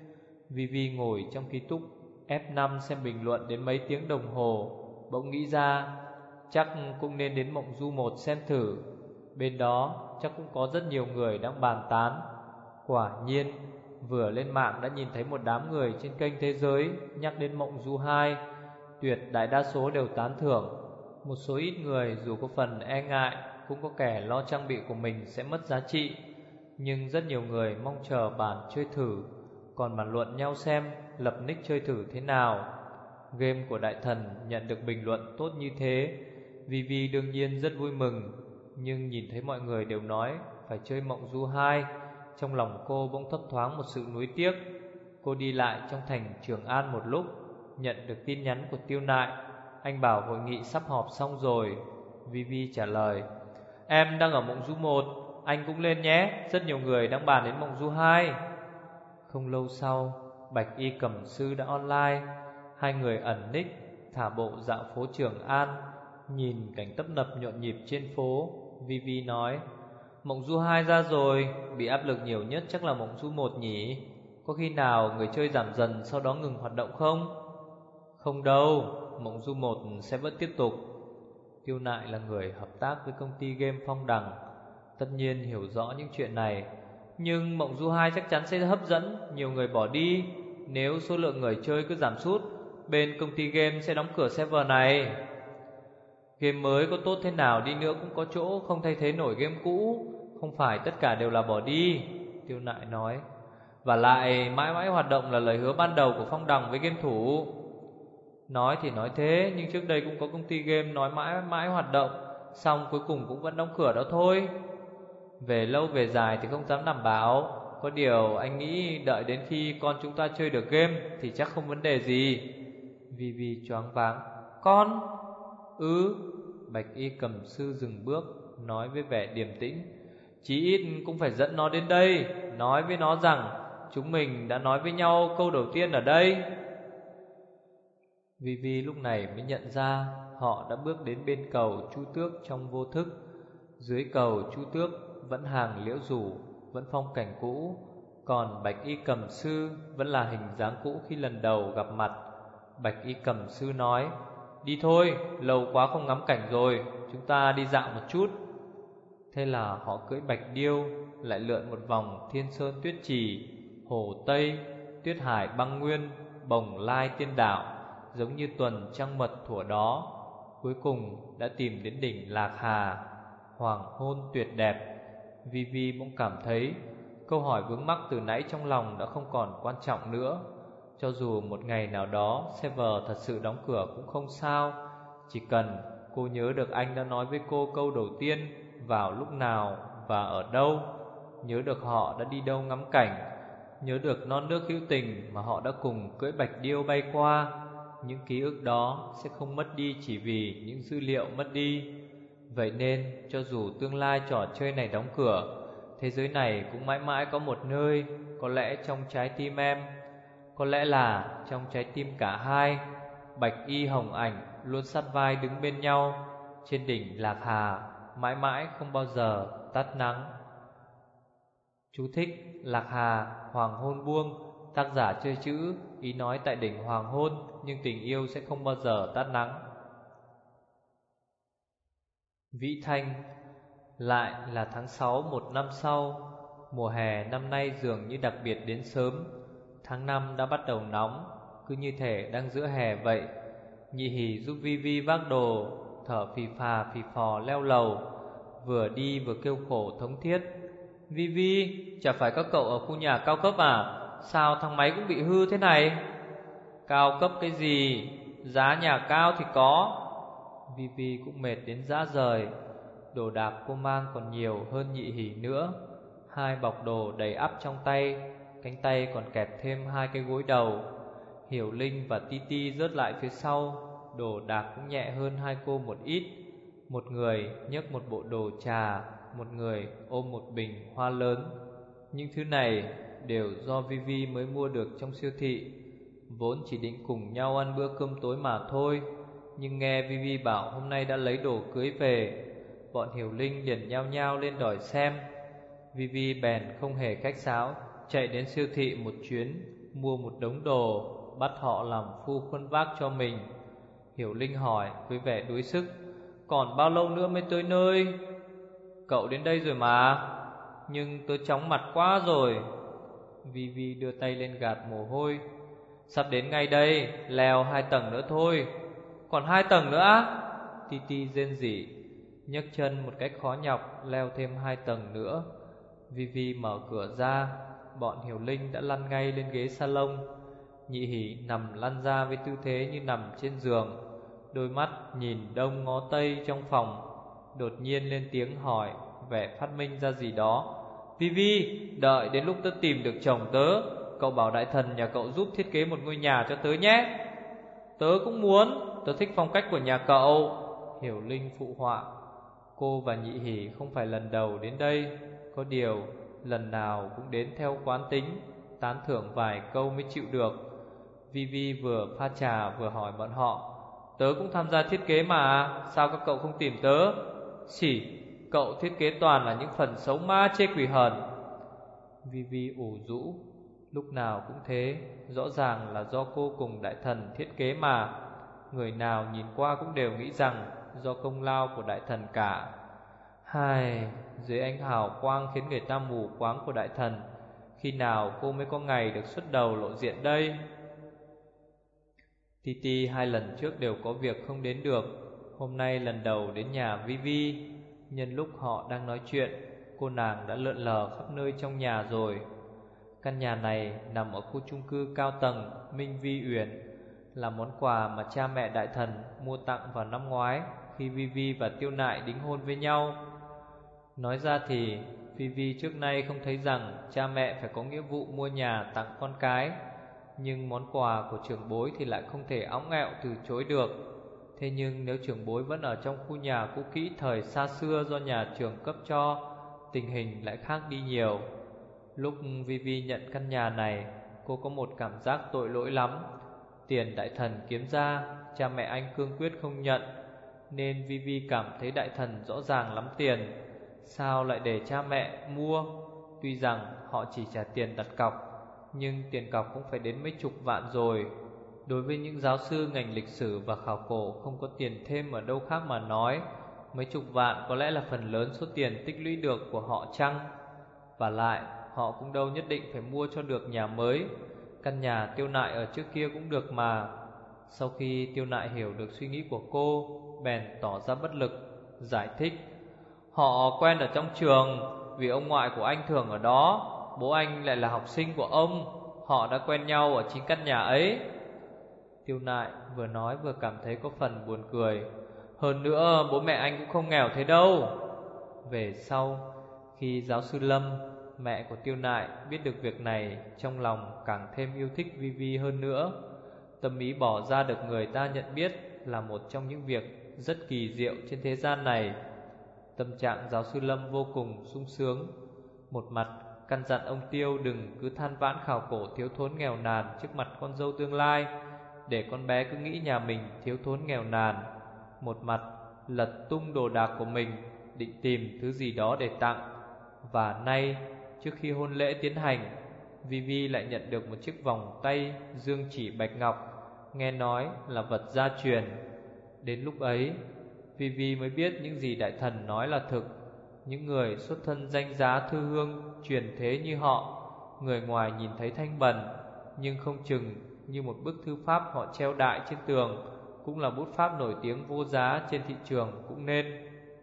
Vi Vi ngồi trong ký túc F năm xem bình luận đến mấy tiếng đồng hồ, bỗng nghĩ ra chắc cũng nên đến Mộng Du một xem thử. Bên đó chắc cũng có rất nhiều người đang bàn tán. Quả nhiên vừa lên mạng đã nhìn thấy một đám người trên kênh Thế Giới nhắc đến Mộng Du hai. Tuyệt đại đa số đều tán thưởng. Một số ít người dù có phần e ngại, cũng có kẻ lo trang bị của mình sẽ mất giá trị. Nhưng rất nhiều người mong chờ bản chơi thử, còn bàn luận nhau xem lập nick chơi thử thế nào. Game của Đại Thần nhận được bình luận tốt như thế, Vi Vi đương nhiên rất vui mừng. Nhưng nhìn thấy mọi người đều nói phải chơi Mộng Du hai, trong lòng cô bỗng thấp thoáng một sự nuối tiếc. Cô đi lại trong thành Trường An một lúc, nhận được tin nhắn của Tiêu Nại. Anh bảo hội nghị sắp họp xong rồi. Vi Vi trả lời: em đang ở Mộng Du một, anh cũng lên nhé, rất nhiều người đang bàn đến Mộng Du hai. Không lâu sau, Bạch Y Cẩm Sư đã online. Hai người ẩn nick thả bộ dạo phố Trường An, nhìn cảnh tấp nập nhộn nhịp trên phố. Vi Vi nói: Mộng Du hai ra rồi, bị áp lực nhiều nhất chắc là Mộng Du một nhỉ. Có khi nào người chơi giảm dần sau đó ngừng hoạt động không? Không đâu, Mộng Du một sẽ vẫn tiếp tục. Tiêu Nại là người hợp tác với công ty game Phong Đằng, tất nhiên hiểu rõ những chuyện này. Nhưng Mộng Du hai chắc chắn sẽ hấp dẫn nhiều người bỏ đi. Nếu số lượng người chơi cứ giảm sút, bên công ty game sẽ đóng cửa server này. Game mới có tốt thế nào đi nữa cũng có chỗ không thay thế nổi game cũ, không phải tất cả đều là bỏ đi, Tiêu Nại nói. Và lại mãi mãi hoạt động là lời hứa ban đầu của Phong Đằng với game thủ. Nói thì nói thế, nhưng trước đây cũng có công ty game nói mãi mãi hoạt động, xong cuối cùng cũng vẫn đóng cửa đó thôi. Về lâu về dài thì không dám đảm bảo. Có điều anh nghĩ đợi đến khi con chúng ta chơi được game thì chắc không vấn đề gì. Vi Vi choáng váng. Con? Ừ. Bạch Y Cầm Sư dừng bước, nói với vẻ điềm tĩnh. Chí ít cũng phải dẫn nó đến đây, nói với nó rằng chúng mình đã nói với nhau câu đầu tiên ở đây. Vi Vi lúc này mới nhận ra họ đã bước đến bên cầu Chu Tước trong vô thức. Dưới cầu Chu Tước vẫn hàng liễu rủ, vẫn phong cảnh cũ, còn Bạch Y Cầm Sư vẫn là hình dáng cũ khi lần đầu gặp mặt. Bạch Y Cầm Sư nói: đi thôi, lâu quá không ngắm cảnh rồi, chúng ta đi dạo một chút. Thế là họ cưỡi Bạch Điêu lại lượn một vòng Thiên Sơn Tuyết Trì, Hồ Tây, Tuyết Hải Băng Nguyên, Bồng Lai Tiên Đảo, giống như tuần trăng mật thuở đó. Cuối cùng đã tìm đến đỉnh Lạc Hà, hoàng hôn tuyệt đẹp. Vi Vi bỗng cảm thấy câu hỏi vướng mắc từ nãy trong lòng đã không còn quan trọng nữa. Cho dù một ngày nào đó server thật sự đóng cửa cũng không sao, chỉ cần cô nhớ được anh đã nói với cô câu đầu tiên vào lúc nào và ở đâu, nhớ được họ đã đi đâu ngắm cảnh, nhớ được non nước hữu tình mà họ đã cùng cưỡi Bạch Điêu bay qua. Những ký ức đó sẽ không mất đi chỉ vì những dữ liệu mất đi. Vậy nên cho dù tương lai trò chơi này đóng cửa, thế giới này cũng mãi mãi có một nơi, có lẽ trong trái tim em, có lẽ là trong trái tim cả hai. Bạch Y Hồng Ảnh luôn sát vai đứng bên nhau trên đỉnh Lạc Hà, mãi mãi không bao giờ tắt nắng. Chú thích: Lạc Hà, hoàng hôn buông. Tác giả chơi chữ, ý nói tại đỉnh hoàng hôn, nhưng tình yêu sẽ không bao giờ tắt nắng. Vĩ Thanh. Lại là tháng sáu một năm sau. Mùa hè năm nay dường như đặc biệt đến sớm. Tháng năm đã bắt đầu nóng, cứ như thể đang giữa hè vậy. Nhị Hỉ giúp Vi Vi vác đồ, thở phì phà phì phò leo lầu, vừa đi vừa kêu khổ thống thiết. Vi Vi, chả phải các cậu ở khu nhà cao cấp à? Sao thang máy cũng bị hư thế này? Cao cấp cái gì? Giá nhà cao thì có. Vi Vi cũng mệt đến rã rời. Đồ đạc cô mang còn nhiều hơn Nhị Hỉ nữa. Hai bọc đồ đầy ắp trong tay, cánh tay còn kẹp thêm hai cái gối đầu. Hiểu Linh và Ti Ti rớt lại phía sau, đồ đạc cũng nhẹ hơn hai cô một ít. Một người nhấc một bộ đồ trà, một người ôm một bình hoa lớn. Những thứ này đều do Vi Vi mới mua được trong siêu thị. Vốn chỉ định cùng nhau ăn bữa cơm tối mà thôi, nhưng nghe Vi Vi bảo hôm nay đã lấy đồ cưới về, bọn Hiểu Linh liền nhao nhao lên đòi xem. Vi Vi bèn không hề khách sáo, chạy đến siêu thị một chuyến, mua một đống đồ, bắt họ làm phu khuân vác cho mình. Hiểu Linh hỏi với vẻ đuối sức: còn bao lâu nữa mới tới nơi? Cậu đến đây rồi mà. Nhưng tớ chóng mặt quá rồi. Vi Vi đưa tay lên gạt mồ hôi. Sắp đến ngay đây, leo hai tầng nữa thôi. Còn hai tầng nữa á? Ti Ti rên rỉ, nhấc chân một cách khó nhọc leo thêm hai tầng nữa. Vi Vi mở cửa ra, bọn Hiểu Linh đã lăn ngay lên ghế salon. Nhị Hỉ nằm lăn ra với tư thế như nằm trên giường, đôi mắt nhìn đông ngó tây trong phòng. Đột nhiên lên tiếng hỏi, vẻ phát minh ra gì đó: Vi Vi, đợi đến lúc tớ tìm được chồng tớ, cậu bảo đại thần nhà cậu giúp thiết kế một ngôi nhà cho tớ nhé. Tớ cũng muốn, tớ thích phong cách của nhà cậu. Hiểu Linh phụ họa. Cô và Nhị Hỉ không phải lần đầu đến đây, có điều lần nào cũng đến theo quán tính, tán thưởng vài câu mới chịu được. Vi Vi vừa pha trà vừa hỏi bọn họ: tớ cũng tham gia thiết kế mà, sao các cậu không tìm tớ? Xỉ, cậu thiết kế toàn là những phần xấu ma chê quỷ hờn. Vi Vi ủ rũ. Lúc nào cũng thế, rõ ràng là do cô cùng đại thần thiết kế mà. Người nào nhìn qua cũng đều nghĩ rằng do công lao của đại thần cả. Hai, dưới ánh hào quang khiến người ta mù quáng của đại thần, khi nào cô mới có ngày được xuất đầu lộ diện đây? Titi hai lần trước đều có việc không đến được, hôm nay lần đầu đến nhà Vivi. Nhân lúc họ đang nói chuyện, cô nàng đã lượn lờ khắp nơi trong nhà rồi. Căn nhà này nằm ở khu chung cư cao tầng Minh Vi Uyển, là món quà mà cha mẹ đại thần mua tặng vào năm ngoái khi Vivi và Tiêu Nại đính hôn với nhau. Nói ra thì Vivi trước nay không thấy rằng cha mẹ phải có nghĩa vụ mua nhà tặng con cái, nhưng món quà của trưởng bối thì lại không thể óng ẹo từ chối được. Thế nhưng nếu trưởng bối vẫn ở trong khu nhà cũ kỹ thời xa xưa do nhà trường cấp cho, tình hình lại khác đi nhiều. Lúc Vivi nhận căn nhà này, cô có một cảm giác tội lỗi lắm. Tiền đại thần kiếm ra, cha mẹ anh cương quyết không nhận, nên Vivi cảm thấy đại thần rõ ràng lắm tiền, sao lại để cha mẹ mua? Tuy rằng họ chỉ trả tiền đặt cọc, nhưng tiền cọc cũng phải đến mấy chục vạn rồi. Đối với những giáo sư ngành lịch sử và khảo cổ không có tiền thêm ở đâu khác mà nói, mấy chục vạn có lẽ là phần lớn số tiền tích lũy được của họ chăng? Và lại họ cũng đâu nhất định phải mua cho được nhà mới. Căn nhà Tiêu Nại ở trước kia cũng được mà. Sau khi Tiêu Nại hiểu được suy nghĩ của cô, bèn tỏ ra bất lực, giải thích: họ quen ở trong trường, vì ông ngoại của anh thường ở đó, bố anh lại là học sinh của ông. Họ đã quen nhau ở chính căn nhà ấy. Tiêu Nại vừa nói vừa cảm thấy có phần buồn cười. Hơn nữa bố mẹ anh cũng không nghèo thế đâu. Về sau, khi giáo sư Lâm, mẹ của Tiêu Nại, biết được việc này, trong lòng càng thêm yêu thích Vivi hơn nữa. Tâm ý bỏ ra được người ta nhận biết là một trong những việc rất kỳ diệu trên thế gian này. Tâm trạng giáo sư Lâm vô cùng sung sướng. Một mặt căn dặn ông Tiêu đừng cứ than vãn khảo cổ thiếu thốn nghèo nàn trước mặt con dâu tương lai, để con bé cứ nghĩ nhà mình thiếu thốn nghèo nàn. Một mặt lật tung đồ đạc của mình, định tìm thứ gì đó để tặng. Và nay, trước khi hôn lễ tiến hành, Vivi lại nhận được một chiếc vòng tay dương chỉ bạch ngọc, nghe nói là vật gia truyền. Đến lúc ấy, Vivi mới biết những gì đại thần nói là thực. Những người xuất thân danh giá thư hương truyền thế như họ, người ngoài nhìn thấy thanh bần, nhưng không chừng như một bức thư pháp họ treo đại trên tường, cũng là bút pháp nổi tiếng vô giá trên thị trường cũng nên.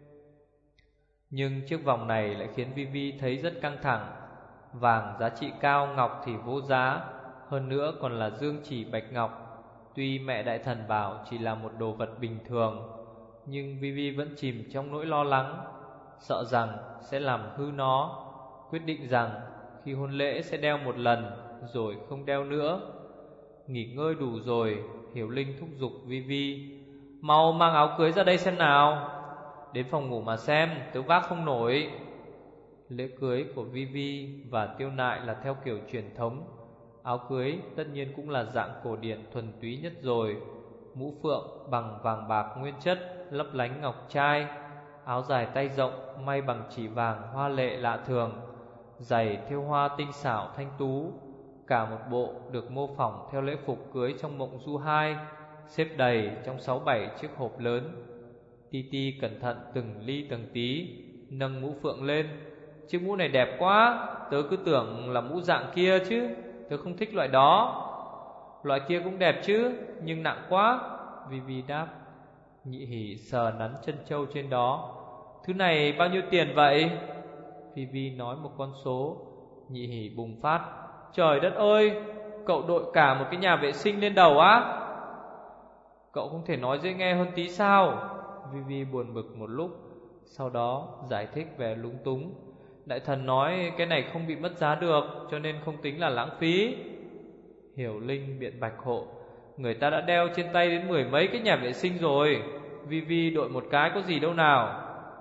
Nhưng chiếc vòng này lại khiến Vivi thấy rất căng thẳng. Vàng giá trị cao, ngọc thì vô giá, hơn nữa còn là dương chỉ bạch ngọc. Tuy mẹ đại thần bảo chỉ là một đồ vật bình thường, nhưng Vivi vẫn chìm trong nỗi lo lắng, sợ rằng sẽ làm hư nó. Quyết định rằng khi hôn lễ sẽ đeo một lần, rồi không đeo nữa. Nghỉ ngơi đủ rồi, Hiểu Linh thúc giục Vivi: mau mang áo cưới ra đây xem nào. Đến phòng ngủ mà xem, tớ vác không nổi. Lễ cưới của Vivi và Tiêu Nại là theo kiểu truyền thống. Áo cưới tất nhiên cũng là dạng cổ điển thuần túy nhất rồi. Mũ phượng bằng vàng bạc nguyên chất, lấp lánh ngọc trai. Áo dài tay rộng may bằng chỉ vàng hoa lệ lạ thường. Giày thêu hoa tinh xảo thanh tú. Cả một bộ được mô phỏng theo lễ phục cưới trong Mộng Du hai, xếp đầy trong sáu bảy chiếc hộp lớn. Titi cẩn thận từng ly từng tí, nâng mũ phượng lên. Chiếc mũ này đẹp quá, tớ cứ tưởng là mũ dạng kia chứ, tớ không thích loại đó. Loại kia cũng đẹp chứ, nhưng nặng quá, Vivi đáp. Nhị Hỉ sờ nắn chân trâu trên đó. Thứ này bao nhiêu tiền vậy? Vivi nói một con số. Nhị Hỉ bùng phát: trời đất ơi, cậu đội cả một cái nhà vệ sinh lên đầu á? Cậu không thể nói dễ nghe hơn tí sao? Vivi buồn bực một lúc, sau đó giải thích vẻ lúng túng. Đại thần nói cái này không bị mất giá được, cho nên không tính là lãng phí. Hiểu Linh biện bạch hộ: người ta đã đeo trên tay đến mười mấy cái nhà vệ sinh rồi, Vivi đội một cái có gì đâu nào.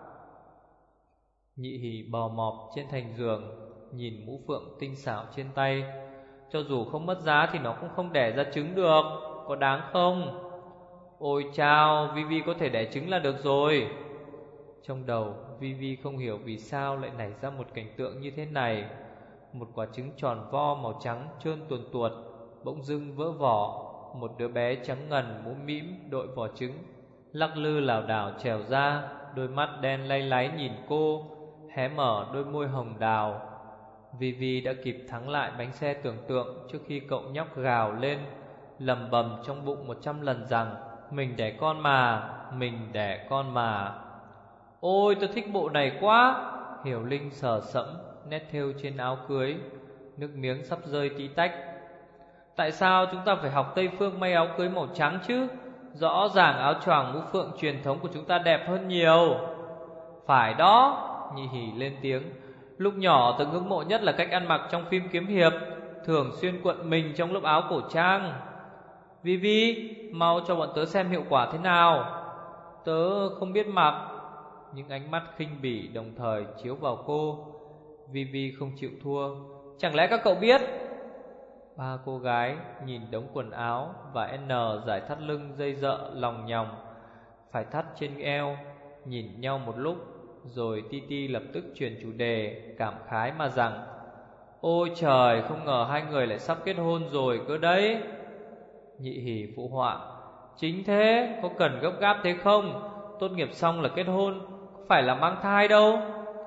Nhị Hỉ bò mọp trên thành giường, nhìn mũ phượng tinh xảo trên tay. Cho dù không mất giá thì nó cũng không đẻ ra trứng được, có đáng không? Ôi chao, Vivi có thể đẻ trứng là được rồi. Trong đầu Vivi không hiểu vì sao lại nảy ra một cảnh tượng như thế này. một quả trứng tròn vo màu trắng trơn tuồn tuột bỗng dưng vỡ vỏ. Một đứa bé trắng ngần mũm mĩm đội vỏ trứng, lắc lư lảo đảo trèo ra, đôi mắt đen lay láy nhìn cô, hé mở đôi môi hồng đào. Vivi đã kịp thắng lại bánh xe tưởng tượng trước khi cậu nhóc gào lên, lầm bầm trong bụng một trăm lần rằng mình đẻ con mà, mình đẻ con mà. Ôi tôi thích bộ này quá. Hiểu Linh sờ sẫm nét thêu trên áo cưới, nước miếng sắp rơi tí tách. Tại sao chúng ta phải học Tây Phương may áo cưới màu trắng chứ? Rõ ràng áo choàng mũ phượng truyền thống của chúng ta đẹp hơn nhiều. Phải đó, Nhị Hỉ lên tiếng. Lúc nhỏ tớ ngưỡng mộ nhất là cách ăn mặc trong phim kiếm hiệp, thường xuyên cuộn mình trong lớp áo cổ trang. Vivi, mau cho bọn tớ xem hiệu quả thế nào. Tớ không biết mặc. Những ánh mắt khinh bỉ đồng thời chiếu vào cô. Vivi không chịu thua. Chẳng lẽ các cậu biết? Ba cô gái nhìn đống quần áo và N giải thắt lưng dây dợ lòng nhòng, phải thắt trên eo, nhìn nhau một lúc, rồi Titi lập tức chuyển chủ đề, cảm khái mà rằng: ôi trời, không ngờ hai người lại sắp kết hôn rồi cơ đấy. Nhị Hỉ phụ họa: chính thế, có cần gấp gáp thế không? Tốt nghiệp xong là kết hôn, có phải là mang thai đâu.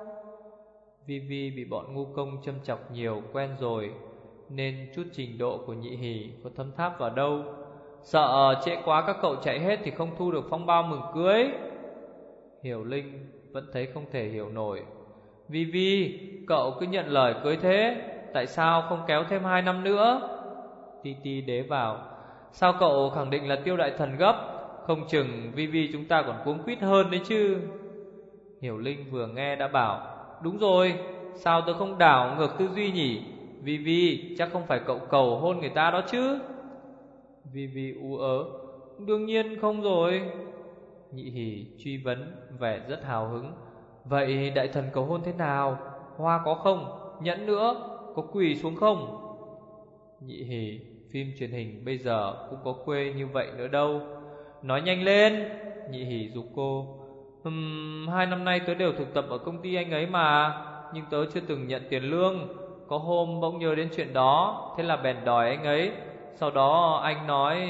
Vivi bị bọn ngu công châm chọc nhiều quen rồi, nên chút trình độ của Nhị Hỉ có thấm tháp vào đâu. Sợ trễ quá các cậu chạy hết thì không thu được phong bao mừng cưới. Hiểu Linh vẫn thấy không thể hiểu nổi. Vivi, cậu cứ nhận lời cưới thế, tại sao không kéo thêm hai năm nữa? Titi đế vào: sao cậu khẳng định là Tiêu đại thần gấp? Không chừng Vivi chúng ta còn cuống quýt hơn đấy chứ. Hiểu Linh vừa nghe đã bảo: đúng rồi, sao tớ không đảo ngược tư duy nhỉ? Vivi, chắc không phải cậu cầu hôn người ta đó chứ? Vivi ú ớ: đương nhiên không rồi. Nhị Hỉ truy vấn vẻ rất hào hứng: vậy đại thần cầu hôn thế nào? Hoa có không? Nhẫn nữa, có quỳ xuống không? Nhị Hỉ, phim truyền hình bây giờ cũng có quê như vậy nữa đâu. Nói nhanh lên. Nhị Hỉ giục cô. Ừm, hai năm nay tớ đều thực tập ở công ty anh ấy mà, nhưng tớ chưa từng nhận tiền lương. Có hôm bỗng nhớ đến chuyện đó, thế là bèn đòi anh ấy. Sau đó anh nói...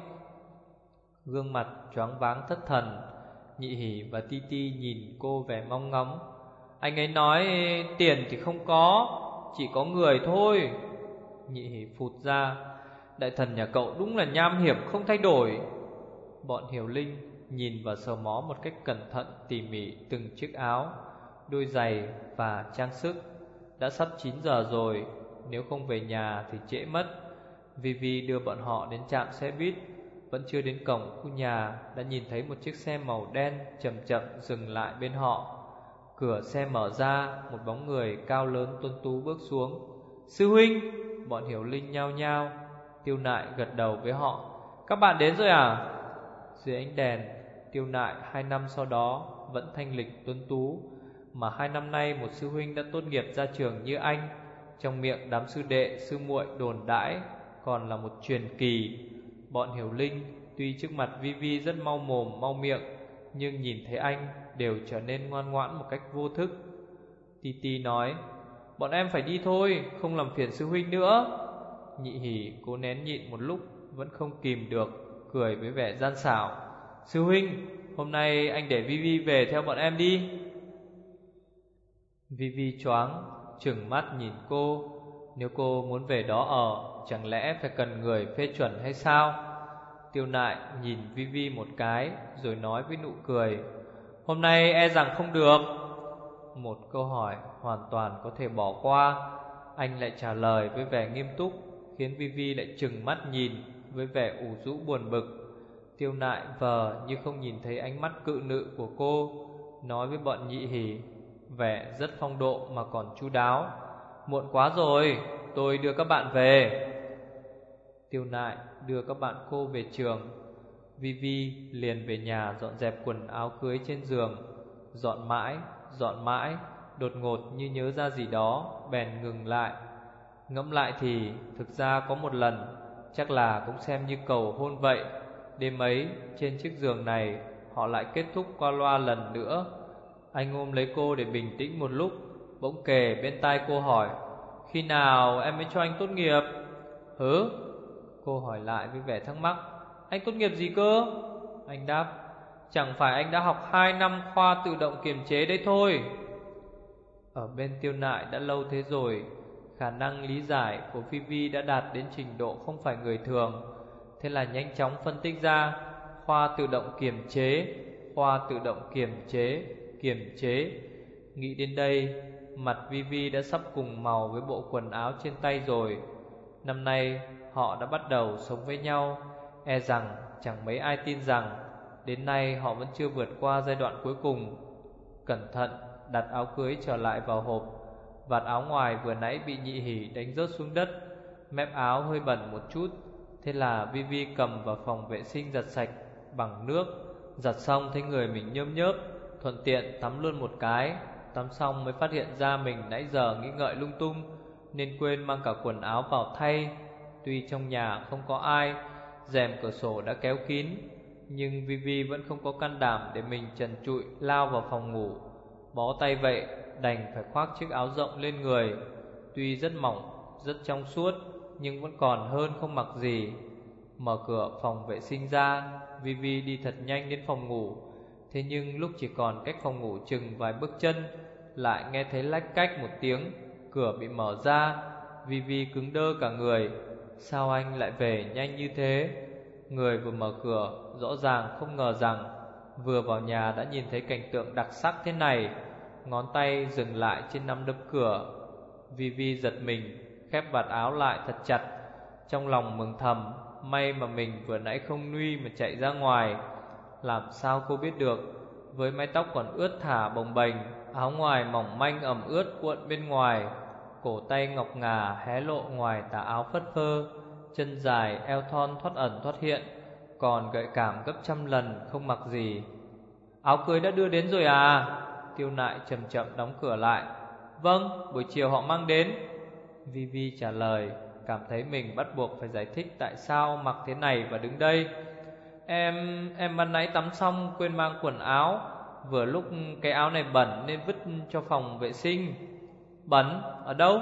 Gương mặt choáng váng thất thần. Nhị Hỉ và Titi nhìn cô vẻ mong ngóng. Anh ấy nói tiền thì không có, chỉ có người thôi. Nhị Hỉ phụt ra: đại thần nhà cậu đúng là nham hiểm không thay đổi. Bọn Hiểu Linh nhìn và sờ mó một cách cẩn thận tỉ mỉ từng chiếc áo, đôi giày và trang sức. Đã sắp chín giờ rồi, nếu không về nhà thì trễ mất. Vivi đưa bọn họ đến trạm xe buýt. Vẫn chưa đến cổng khu nhà, đã nhìn thấy một chiếc xe màu đen chậm chậm dừng lại bên họ. Cửa xe mở ra, một bóng người cao lớn tuấn tú bước xuống. Sư huynh! Bọn Hiểu Linh nhao nhao. Tiêu Nại gật đầu với họ. Các bạn đến rồi à? Dưới ánh đèn, Tiêu Nại hai năm sau đó vẫn thanh lịch tuấn tú, mà hai năm nay một sư huynh đã tốt nghiệp ra trường như anh, trong miệng đám sư đệ sư muội đồn đãi còn là một truyền kỳ. Bọn Hiểu Linh tuy trước mặt Vivi rất mau mồm mau miệng, nhưng nhìn thấy anh đều trở nên ngoan ngoãn một cách vô thức. Titi nói: bọn em phải đi thôi, không làm phiền sư huynh nữa. Nhị Hỉ cố nén nhịn một lúc vẫn không kìm được, cười với vẻ gian xảo: sư huynh, hôm nay anh để Vivi về theo bọn em đi. Vivi choáng, trừng mắt nhìn cô. Nếu cô muốn về đó ở, chẳng lẽ phải cần người phê chuẩn hay sao? Tiêu Nại nhìn Vivi một cái, rồi nói với nụ cười: hôm nay e rằng không được. Một câu hỏi hoàn toàn có thể bỏ qua, anh lại trả lời với vẻ nghiêm túc, khiến Vivi lại trừng mắt nhìn với vẻ ủ rũ buồn bực. Tiêu Nại vờ như không nhìn thấy ánh mắt cự nữ của cô, nói với bọn Nhị Hỉ, vẻ rất phong độ mà còn chu đáo: muộn quá rồi, tôi đưa các bạn về. Tiêu Nại đưa các bạn cô về trường. Vivi liền về nhà dọn dẹp quần áo cưới trên giường. Dọn mãi, dọn mãi, đột ngột như nhớ ra gì đó, bèn ngừng lại. Ngẫm lại thì thực ra có một lần, chắc là cũng xem như cầu hôn vậy. Đêm ấy trên chiếc giường này, họ lại kết thúc qua loa lần nữa. Anh ôm lấy cô để bình tĩnh một lúc, bỗng kề bên tai cô hỏi: Khi nào em mới cho anh tốt nghiệp? Hứ? Cô hỏi lại với vẻ thắc mắc. Anh tốt nghiệp gì cơ? Anh đáp, chẳng phải anh đã học hai năm khoa tự động kiềm chế đấy thôi. Ở bên Tiêu Nại đã lâu thế rồi, khả năng lý giải của Phi Vi đã đạt đến trình độ không phải người thường. Thế là nhanh chóng phân tích ra khoa tự động kiềm chế, khoa tự động kiềm chế, kiềm chế. Nghĩ đến đây, mặt Vi Vi đã sắp cùng màu với bộ quần áo trên tay rồi. Năm nay họ đã bắt đầu sống với nhau, e rằng chẳng mấy ai tin rằng đến nay họ vẫn chưa vượt qua giai đoạn cuối cùng. Cẩn thận đặt áo cưới trở lại vào hộp. Vạt áo ngoài vừa nãy bị Nhị Hỉ đánh rớt xuống đất, mép áo hơi bẩn một chút. Thế là Vi Vi cầm vào phòng vệ sinh giặt sạch bằng nước. Giặt xong thấy người mình nhớm nhớp, thuận tiện tắm luôn một cái. Tắm xong mới phát hiện ra mình nãy giờ nghĩ ngợi lung tung, nên quên mang cả quần áo vào thay. Tuy trong nhà không có ai, rèm cửa sổ đã kéo kín, nhưng Vi Vi vẫn không có can đảm để mình trần trụi lao vào phòng ngủ. Bó tay vậy, đành phải khoác chiếc áo rộng lên người. Tuy rất mỏng, rất trong suốt, nhưng vẫn còn hơn không mặc gì. Mở cửa phòng vệ sinh ra, Vi Vi đi thật nhanh đến phòng ngủ. Thế nhưng lúc chỉ còn cách phòng ngủ chừng vài bước chân, lại nghe thấy lách cách một tiếng, cửa bị mở ra. Vi Vi cứng đơ cả người. Sao anh lại về nhanh như thế? Người vừa mở cửa rõ ràng không ngờ rằng vừa vào nhà đã nhìn thấy cảnh tượng đặc sắc thế này. Ngón tay dừng lại trên nắm đấm cửa. Vi Vi giật mình, khép vạt áo lại thật chặt. Trong lòng mừng thầm, may mà mình vừa nãy không nuy mà chạy ra ngoài. Làm sao cô biết được? Với mái tóc còn ướt thả bồng bềnh, áo ngoài mỏng manh ẩm ướt cuộn bên ngoài, cổ tay ngọc ngà hé lộ ngoài tà áo phất phơ, chân dài eo thon thoát ẩn thoát hiện, còn gợi cảm gấp trăm lần không mặc gì. Áo cưới đã đưa đến rồi à? Tiêu Nại chậm chậm đóng cửa lại. Vâng, buổi chiều họ mang đến. Vi Vi trả lời, cảm thấy mình bắt buộc phải giải thích tại sao mặc thế này và đứng đây. Em, em ban nãy tắm xong quên mang quần áo. Vừa lúc cái áo này bẩn nên vứt cho phòng vệ sinh. Bẩn? Ở đâu?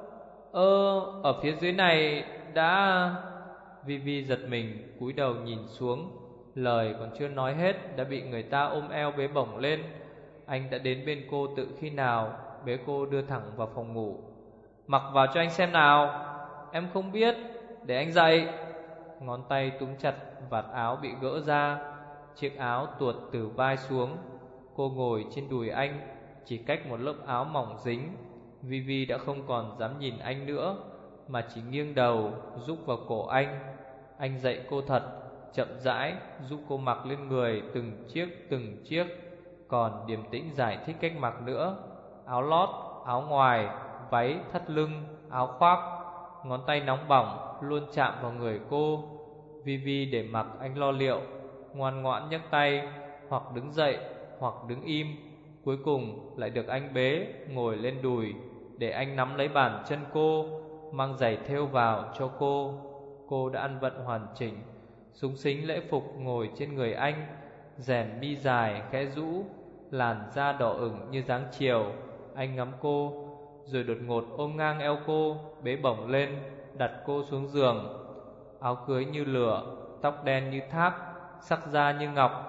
Ơ, ở phía dưới này đã... Vi Vi giật mình, cúi đầu nhìn xuống. Lời còn chưa nói hết đã bị người ta ôm eo bế bổng lên. Anh đã đến bên cô tự khi nào, bế cô đưa thẳng vào phòng ngủ. Mặc vào cho anh xem nào. Em không biết, để anh dạy. Ngón tay túm chặt vạt áo bị gỡ ra. Chiếc áo tuột từ vai xuống. Cô ngồi trên đùi anh, chỉ cách một lớp áo mỏng dính. Vi Vi đã không còn dám nhìn anh nữa, mà chỉ nghiêng đầu rúc vào cổ anh. Anh dạy cô thật, chậm rãi giúp cô mặc lên người từng chiếc từng chiếc, còn điềm tĩnh giải thích cách mặc nữa. Áo lót, áo ngoài, váy, thắt lưng, áo khoác. Ngón tay nóng bỏng luôn chạm vào người cô. Vi Vi để mặc anh lo liệu, ngoan ngoãn nhấc tay, hoặc đứng dậy hoặc đứng im. Cuối cùng lại được anh bế ngồi lên đùi, để anh nắm lấy bàn chân cô, mang giày thêu vào cho cô. Cô đã ăn vận hoàn chỉnh, xúng xính lễ phục ngồi trên người anh. Rèm mi dài khẽ rũ, làn da đỏ ửng như dáng chiều. Anh ngắm cô, rồi đột ngột ôm ngang eo cô, bế bổng lên, đặt cô xuống giường. Áo cưới như lửa, tóc đen như thác, sắc da như ngọc.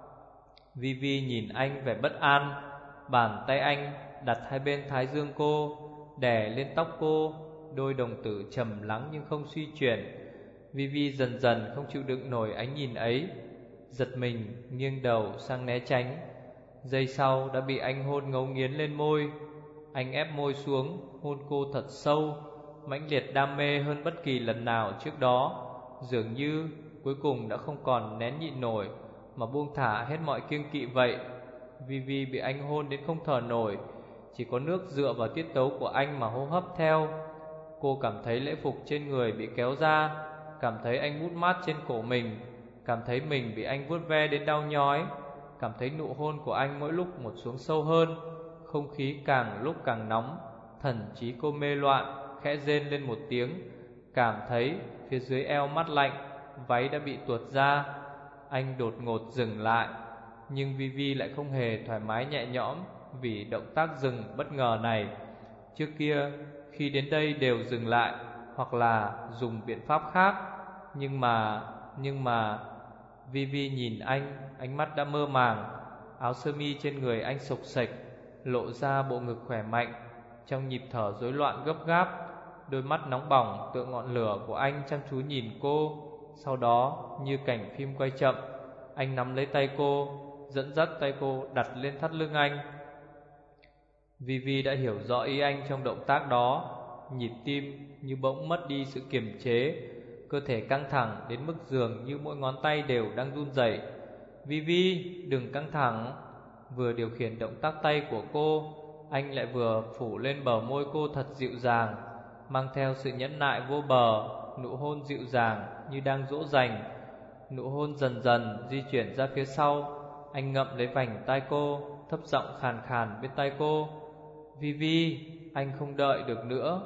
Vi Vi nhìn anh vẻ bất an. Bàn tay anh đặt hai bên thái dương cô, đè lên tóc cô. Đôi đồng tử trầm lắng nhưng không suy chuyển. Vi Vi dần dần không chịu đựng nổi ánh nhìn ấy, giật mình nghiêng đầu sang né tránh. Giây sau đã bị anh hôn ngấu nghiến lên môi. Anh ép môi xuống, hôn cô thật sâu, mãnh liệt đam mê hơn bất kỳ lần nào trước đó. Dường như cuối cùng đã không còn nén nhịn nổi, mà buông thả hết mọi kiêng kỵ vậy. Vi Vi bị anh hôn đến không thở nổi, chỉ có nước dựa vào tiết tấu của anh mà hô hấp theo. Cô cảm thấy lễ phục trên người bị kéo ra, cảm thấy anh mút mát trên cổ mình, cảm thấy mình bị anh vuốt ve đến đau nhói, cảm thấy nụ hôn của anh mỗi lúc một xuống sâu hơn. Không khí càng lúc càng nóng, thần trí cô mê loạn, khẽ rên lên một tiếng, cảm thấy phía dưới eo mát lạnh, váy đã bị tuột ra. Anh đột ngột dừng lại, nhưng Vi Vi lại không hề thoải mái nhẹ nhõm vì động tác dừng bất ngờ này. Trước kia, khi đến đây đều dừng lại hoặc là dùng biện pháp khác. Nhưng mà, nhưng mà Vivi nhìn anh, ánh mắt đã mơ màng. Áo sơ mi trên người anh xộc xệch, lộ ra bộ ngực khỏe mạnh. Trong nhịp thở rối loạn gấp gáp, đôi mắt nóng bỏng tựa ngọn lửa của anh chăm chú nhìn cô. Sau đó, như cảnh phim quay chậm, anh nắm lấy tay cô, dẫn dắt tay cô đặt lên thắt lưng anh. Vivi đã hiểu rõ ý anh trong động tác đó. Nhịp tim như bỗng mất đi sự kiềm chế, cơ thể căng thẳng đến mức dường như mỗi ngón tay đều đang run rẩy. Vivi, đừng căng thẳng. Vừa điều khiển động tác tay của cô, anh lại vừa phủ lên bờ môi cô thật dịu dàng, mang theo sự nhẫn nại vô bờ. Nụ hôn dịu dàng như đang dỗ dành. Nụ hôn dần dần di chuyển ra phía sau. Anh ngậm lấy vành tai cô, thấp giọng khàn khàn bên tai cô. Vivi, anh không đợi được nữa.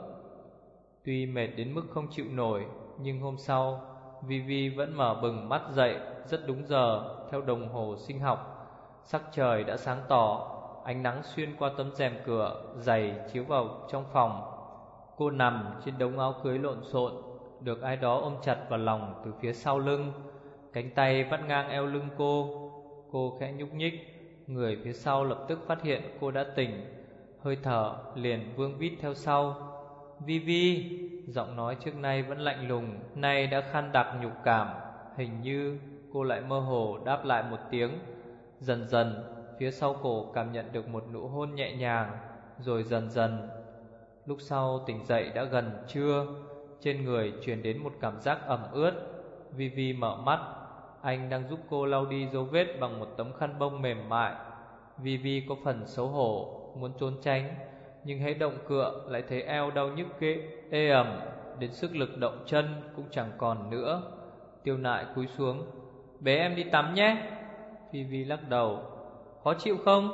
Tuy mệt đến mức không chịu nổi, nhưng hôm sau Vivi vẫn mở bừng mắt dậy rất đúng giờ theo đồng hồ sinh học. Sắc trời đã sáng tỏ, ánh nắng xuyên qua tấm rèm cửa dày chiếu vào trong phòng. Cô nằm trên đống áo cưới lộn xộn, được ai đó ôm chặt vào lòng từ phía sau lưng. Cánh tay vắt ngang eo lưng cô. Cô khẽ nhúc nhích, người phía sau lập tức phát hiện cô đã tỉnh. Hơi thở liền vương vít theo sau. Vivi, giọng nói trước nay vẫn lạnh lùng, nay đã khăn đặc nhục cảm. Hình như cô lại mơ hồ đáp lại một tiếng. Dần dần, phía sau cổ cảm nhận được một nụ hôn nhẹ nhàng. Rồi dần dần, lúc sau tỉnh dậy đã gần trưa. Trên người truyền đến một cảm giác ẩm ướt. Vivi mở mắt. Anh đang giúp cô lau đi dấu vết bằng một tấm khăn bông mềm mại. Vivi có phần xấu hổ, muốn trốn tránh, nhưng hễ động cựa lại thấy eo đau nhức ghê ê ẩm, đến sức lực động chân cũng chẳng còn nữa. Tiêu Nại cúi xuống. Bế em đi tắm nhé. Vivi lắc đầu. Khó chịu không?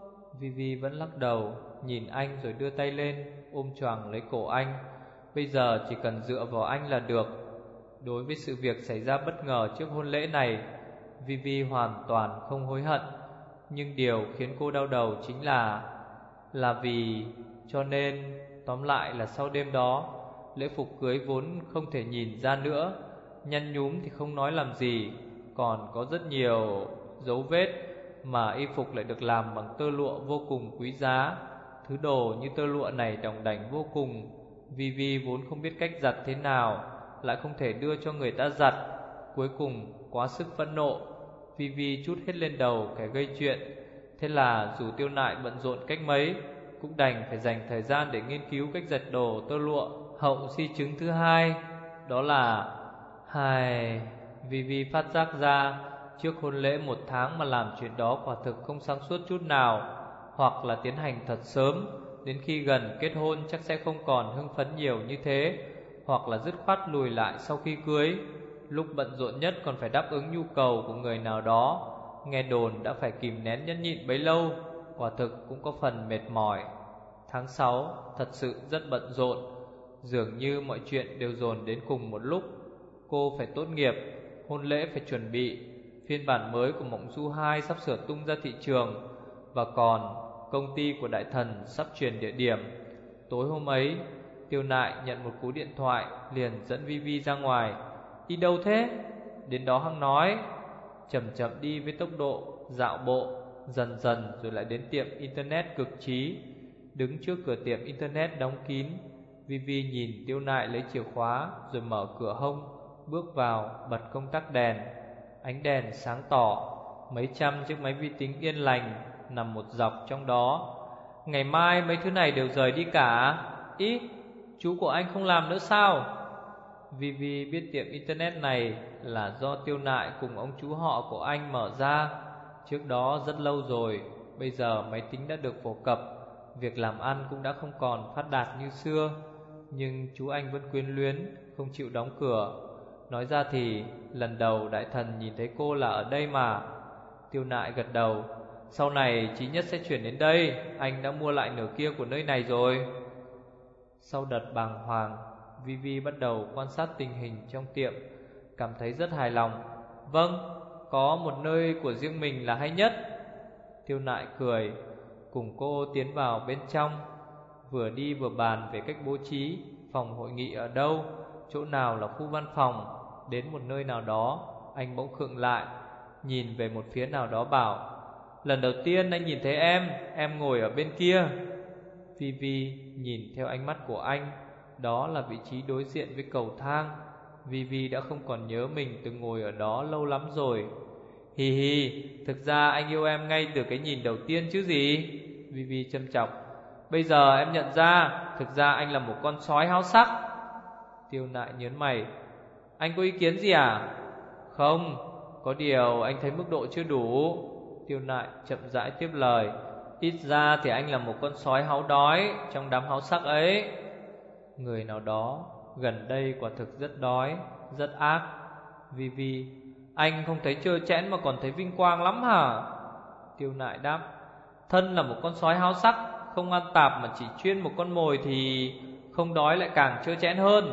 Vivi vẫn lắc đầu, nhìn anh rồi đưa tay lên ôm choàng lấy cổ anh. Bây giờ chỉ cần dựa vào anh là được. Đối với sự việc xảy ra bất ngờ trước hôn lễ này, Vivi hoàn toàn không hối hận. Nhưng điều khiến cô đau đầu chính là Là vì Cho nên tóm lại là sau đêm đó, lễ phục cưới vốn không thể nhìn ra nữa. Nhăn nhúm thì không nói làm gì, còn có rất nhiều dấu vết, mà y phục lại được làm bằng tơ lụa vô cùng quý giá. Thứ đồ như tơ lụa này đỏng đảnh vô cùng. Vivi vốn không biết cách giặt thế nào, lại không thể đưa cho người ta giặt. Cuối cùng quá sức phẫn nộ, Vivi trút hết lên đầu kẻ gây chuyện. Thế là dù Tiêu Nại bận rộn cách mấy, cũng đành phải dành thời gian để nghiên cứu cách giặt đồ tơ lụa. Hậu di chứng thứ hai, đó là Hai Vivi phát giác ra, trước hôn lễ một tháng mà làm chuyện đó quả thực không sáng suốt chút nào. Hoặc là tiến hành thật sớm, đến khi gần kết hôn chắc sẽ không còn hưng phấn nhiều như thế. Hoặc là dứt khoát lùi lại sau khi cưới, lúc bận rộn nhất còn phải đáp ứng nhu cầu của người nào đó. Nghe đồn đã phải kìm nén nhẫn nhịn bấy lâu, quả thực cũng có phần mệt mỏi. Tháng sáu thật sự rất bận rộn, dường như mọi chuyện đều dồn đến cùng một lúc. Cô phải tốt nghiệp, hôn lễ phải chuẩn bị, phiên bản mới của Mộng Du hai sắp sửa tung ra thị trường, và còn công ty của Đại Thần sắp chuyển địa điểm. Tối hôm ấy, Tiêu Nại nhận một cú điện thoại, liền dẫn Vivi ra ngoài. Đi đâu thế? Đến đó hăng nói. Chậm chậm đi với tốc độ dạo bộ, dần dần rồi lại đến tiệm internet cực trí. Đứng trước cửa tiệm internet đóng kín, Vivi nhìn Tiêu Nại lấy chìa khóa rồi mở cửa hông, bước vào, bật công tắc đèn. Ánh đèn sáng tỏ, mấy trăm chiếc máy vi tính yên lành nằm một dọc trong đó. Ngày mai mấy thứ này đều rời đi cả. Ý, chú của anh không làm nữa sao? Vivi biết tiệm internet này là do Tiêu Nại cùng ông chú họ của anh mở ra. Trước đó rất lâu rồi, bây giờ máy tính đã được phổ cập, việc làm ăn cũng đã không còn phát đạt như xưa. Nhưng chú anh vẫn quyến luyến, không chịu đóng cửa. Nói ra thì lần đầu Đại Thần nhìn thấy cô là ở đây mà. Tiêu Nại gật đầu. Sau này Chí Nhất sẽ chuyển đến đây, anh đã mua lại nửa kia của nơi này rồi. Sau đợt bàng hoàng, Vivi bắt đầu quan sát tình hình trong tiệm, cảm thấy rất hài lòng. Vâng, có một nơi của riêng mình là hay nhất. Tiêu Nại cười, cùng cô tiến vào bên trong. vừa đi vừa bàn về cách bố trí phòng hội nghị ở đâu, chỗ nào là khu văn phòng. Đến một nơi nào đó, anh bỗng khựng lại, nhìn về một phía nào đó bảo: lần đầu tiên anh nhìn thấy em, em ngồi ở bên kia. Vivi nhìn theo ánh mắt của anh, đó là vị trí đối diện với cầu thang. Vivi đã không còn nhớ mình từng ngồi ở đó lâu lắm rồi. Hi hi, thực ra anh yêu em ngay từ cái nhìn đầu tiên chứ gì. Vivi châm chọc. Bây giờ em nhận ra, thực ra anh là một con sói háo sắc. Tiêu Nại nhớn mày. Anh có ý kiến gì à? Không, có điều anh thấy mức độ chưa đủ. Tiêu Nại chậm rãi tiếp lời. Ít ra thì anh là một con sói háu đói trong đám háo sắc ấy. Người nào đó gần đây quả thực rất đói, rất ác. Vivi, anh không thấy trơ trẽn mà còn thấy vinh quang lắm hả? Tiêu Nại đáp. Thân là một con sói háo sắc, không ăn tạp mà chỉ chuyên một con mồi thì không đói lại càng trơ trẽn hơn.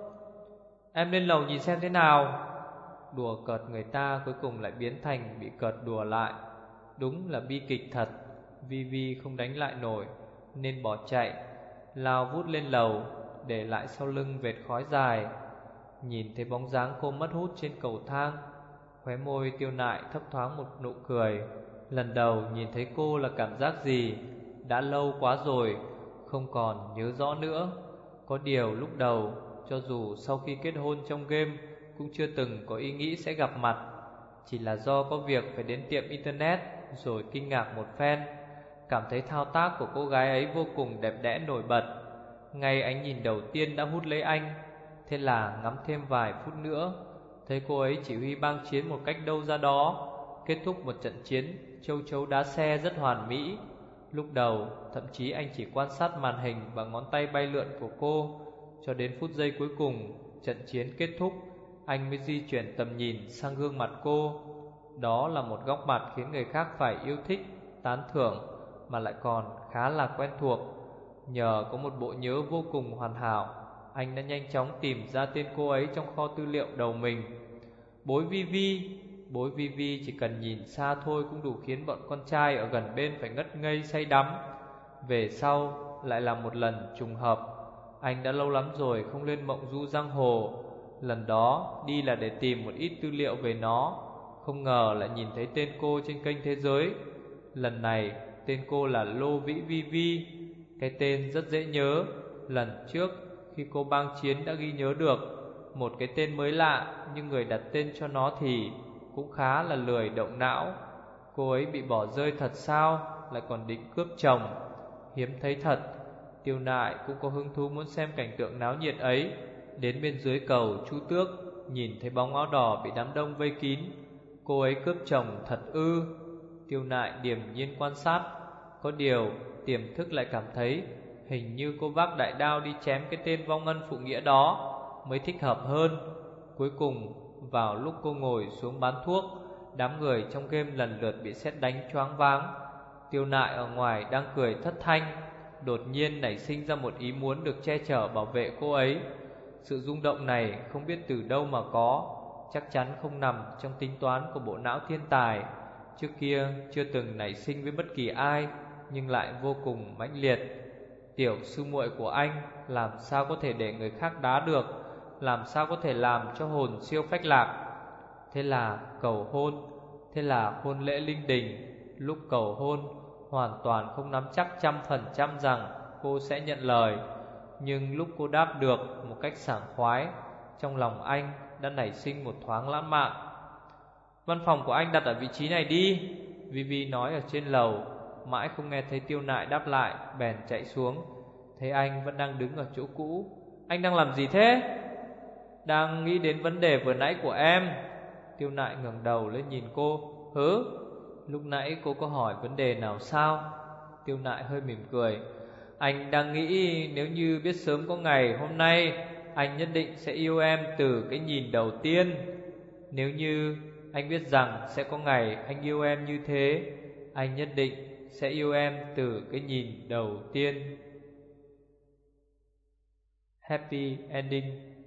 Em lên lầu nhìn xem thế nào. Đùa cợt người ta cuối cùng lại biến thành bị cợt đùa lại. Đúng là bi kịch thật. Vivi không đánh lại nổi nên bỏ chạy, lao vút lên lầu, để lại sau lưng vệt khói dài. Nhìn thấy bóng dáng cô mất hút trên cầu thang, khóe môi Tiêu Nại thấp thoáng một nụ cười. Lần đầu nhìn thấy cô là cảm giác gì? Đã lâu quá rồi, không còn nhớ rõ nữa. Có điều lúc đầu, cho dù sau khi kết hôn trong game, cũng chưa từng có ý nghĩ sẽ gặp mặt. Chỉ là do có việc phải đến tiệm internet, rồi kinh ngạc một phen, cảm thấy thao tác của cô gái ấy vô cùng đẹp đẽ nổi bật. Ngay ánh nhìn đầu tiên đã hút lấy anh. Thế là ngắm thêm vài phút nữa, thấy cô ấy chỉ huy bang chiến một cách đâu ra đó, kết thúc một trận chiến châu chấu đá xe rất hoàn mỹ. Lúc đầu thậm chí anh chỉ quan sát màn hình và ngón tay bay lượn của cô, cho đến phút giây cuối cùng trận chiến kết thúc, anh mới di chuyển tầm nhìn sang gương mặt cô. Đó là một góc mặt khiến người khác phải yêu thích, tán thưởng, mà lại còn khá là quen thuộc. Nhờ có một bộ nhớ vô cùng hoàn hảo, anh đã nhanh chóng tìm ra tên cô ấy trong kho tư liệu đầu mình. Bối Vivi. Bối Vivi chỉ cần nhìn xa thôi cũng đủ khiến bọn con trai ở gần bên phải ngất ngây say đắm. Về sau lại là một lần trùng hợp. Anh đã lâu lắm rồi không lên mộng du giang hồ. Lần đó đi là để tìm một ít tư liệu về nó, không ngờ lại nhìn thấy tên cô trên kênh Thế Giới. Lần này tên cô là Lô Vĩ Vivi. Cái tên rất dễ nhớ. Lần trước khi cô bang chiến đã ghi nhớ được một cái tên mới lạ, nhưng người đặt tên cho nó thì cũng khá là lười động não. Cô ấy bị bỏ rơi thật sao? Lại còn định cướp chồng. Hiếm thấy thật. Tiêu Nại cũng có hứng thú muốn xem cảnh tượng náo nhiệt ấy. Đến bên dưới cầu Chu Tước, nhìn thấy bóng áo đỏ bị đám đông vây kín. Cô ấy cướp chồng thật ư? Tiêu Nại điềm nhiên quan sát. Có điều tiềm thức lại cảm thấy hình như cô vác đại đao đi chém cái tên vong ân phụ nghĩa đó mới thích hợp hơn. Cuối cùng vào lúc cô ngồi xuống bán thuốc, đám người trong game lần lượt bị sét đánh choáng váng. Tiêu Nại ở ngoài đang cười thất thanh, đột nhiên nảy sinh ra một ý muốn được che chở bảo vệ cô ấy. Sự rung động này không biết từ đâu mà có, chắc chắn không nằm trong tính toán của bộ não thiên tài. Trước kia chưa từng nảy sinh với bất kỳ ai, nhưng lại vô cùng mãnh liệt. Tiểu sư muội của anh làm sao có thể để người khác đá được, làm sao có thể làm cho hồn siêu phách lạc. Thế là cầu hôn, thế là hôn lễ linh đình. Lúc cầu hôn, hoàn toàn không nắm chắc trăm phần trăm rằng cô sẽ nhận lời. Nhưng lúc cô đáp được một cách sảng khoái, trong lòng anh đã nảy sinh một thoáng lãng mạn. Văn phòng của anh đặt ở vị trí này đi, Vivi nói ở trên lầu. Mãi không nghe thấy Tiêu Nại đáp lại, bèn chạy xuống. Thấy anh vẫn đang đứng ở chỗ cũ. Anh đang làm gì thế? Đang nghĩ đến vấn đề vừa nãy của em. Tiêu Nại ngẩng đầu lên nhìn cô. Hứ? Lúc nãy cô có hỏi vấn đề nào sao? Tiêu Nại hơi mỉm cười. Anh đang nghĩ nếu như biết sớm có ngày hôm nay, anh nhất định sẽ yêu em từ cái nhìn đầu tiên. Nếu như anh biết rằng sẽ có ngày anh yêu em như thế, anh nhất định sẽ yêu em từ cái nhìn đầu tiên. Happy ending.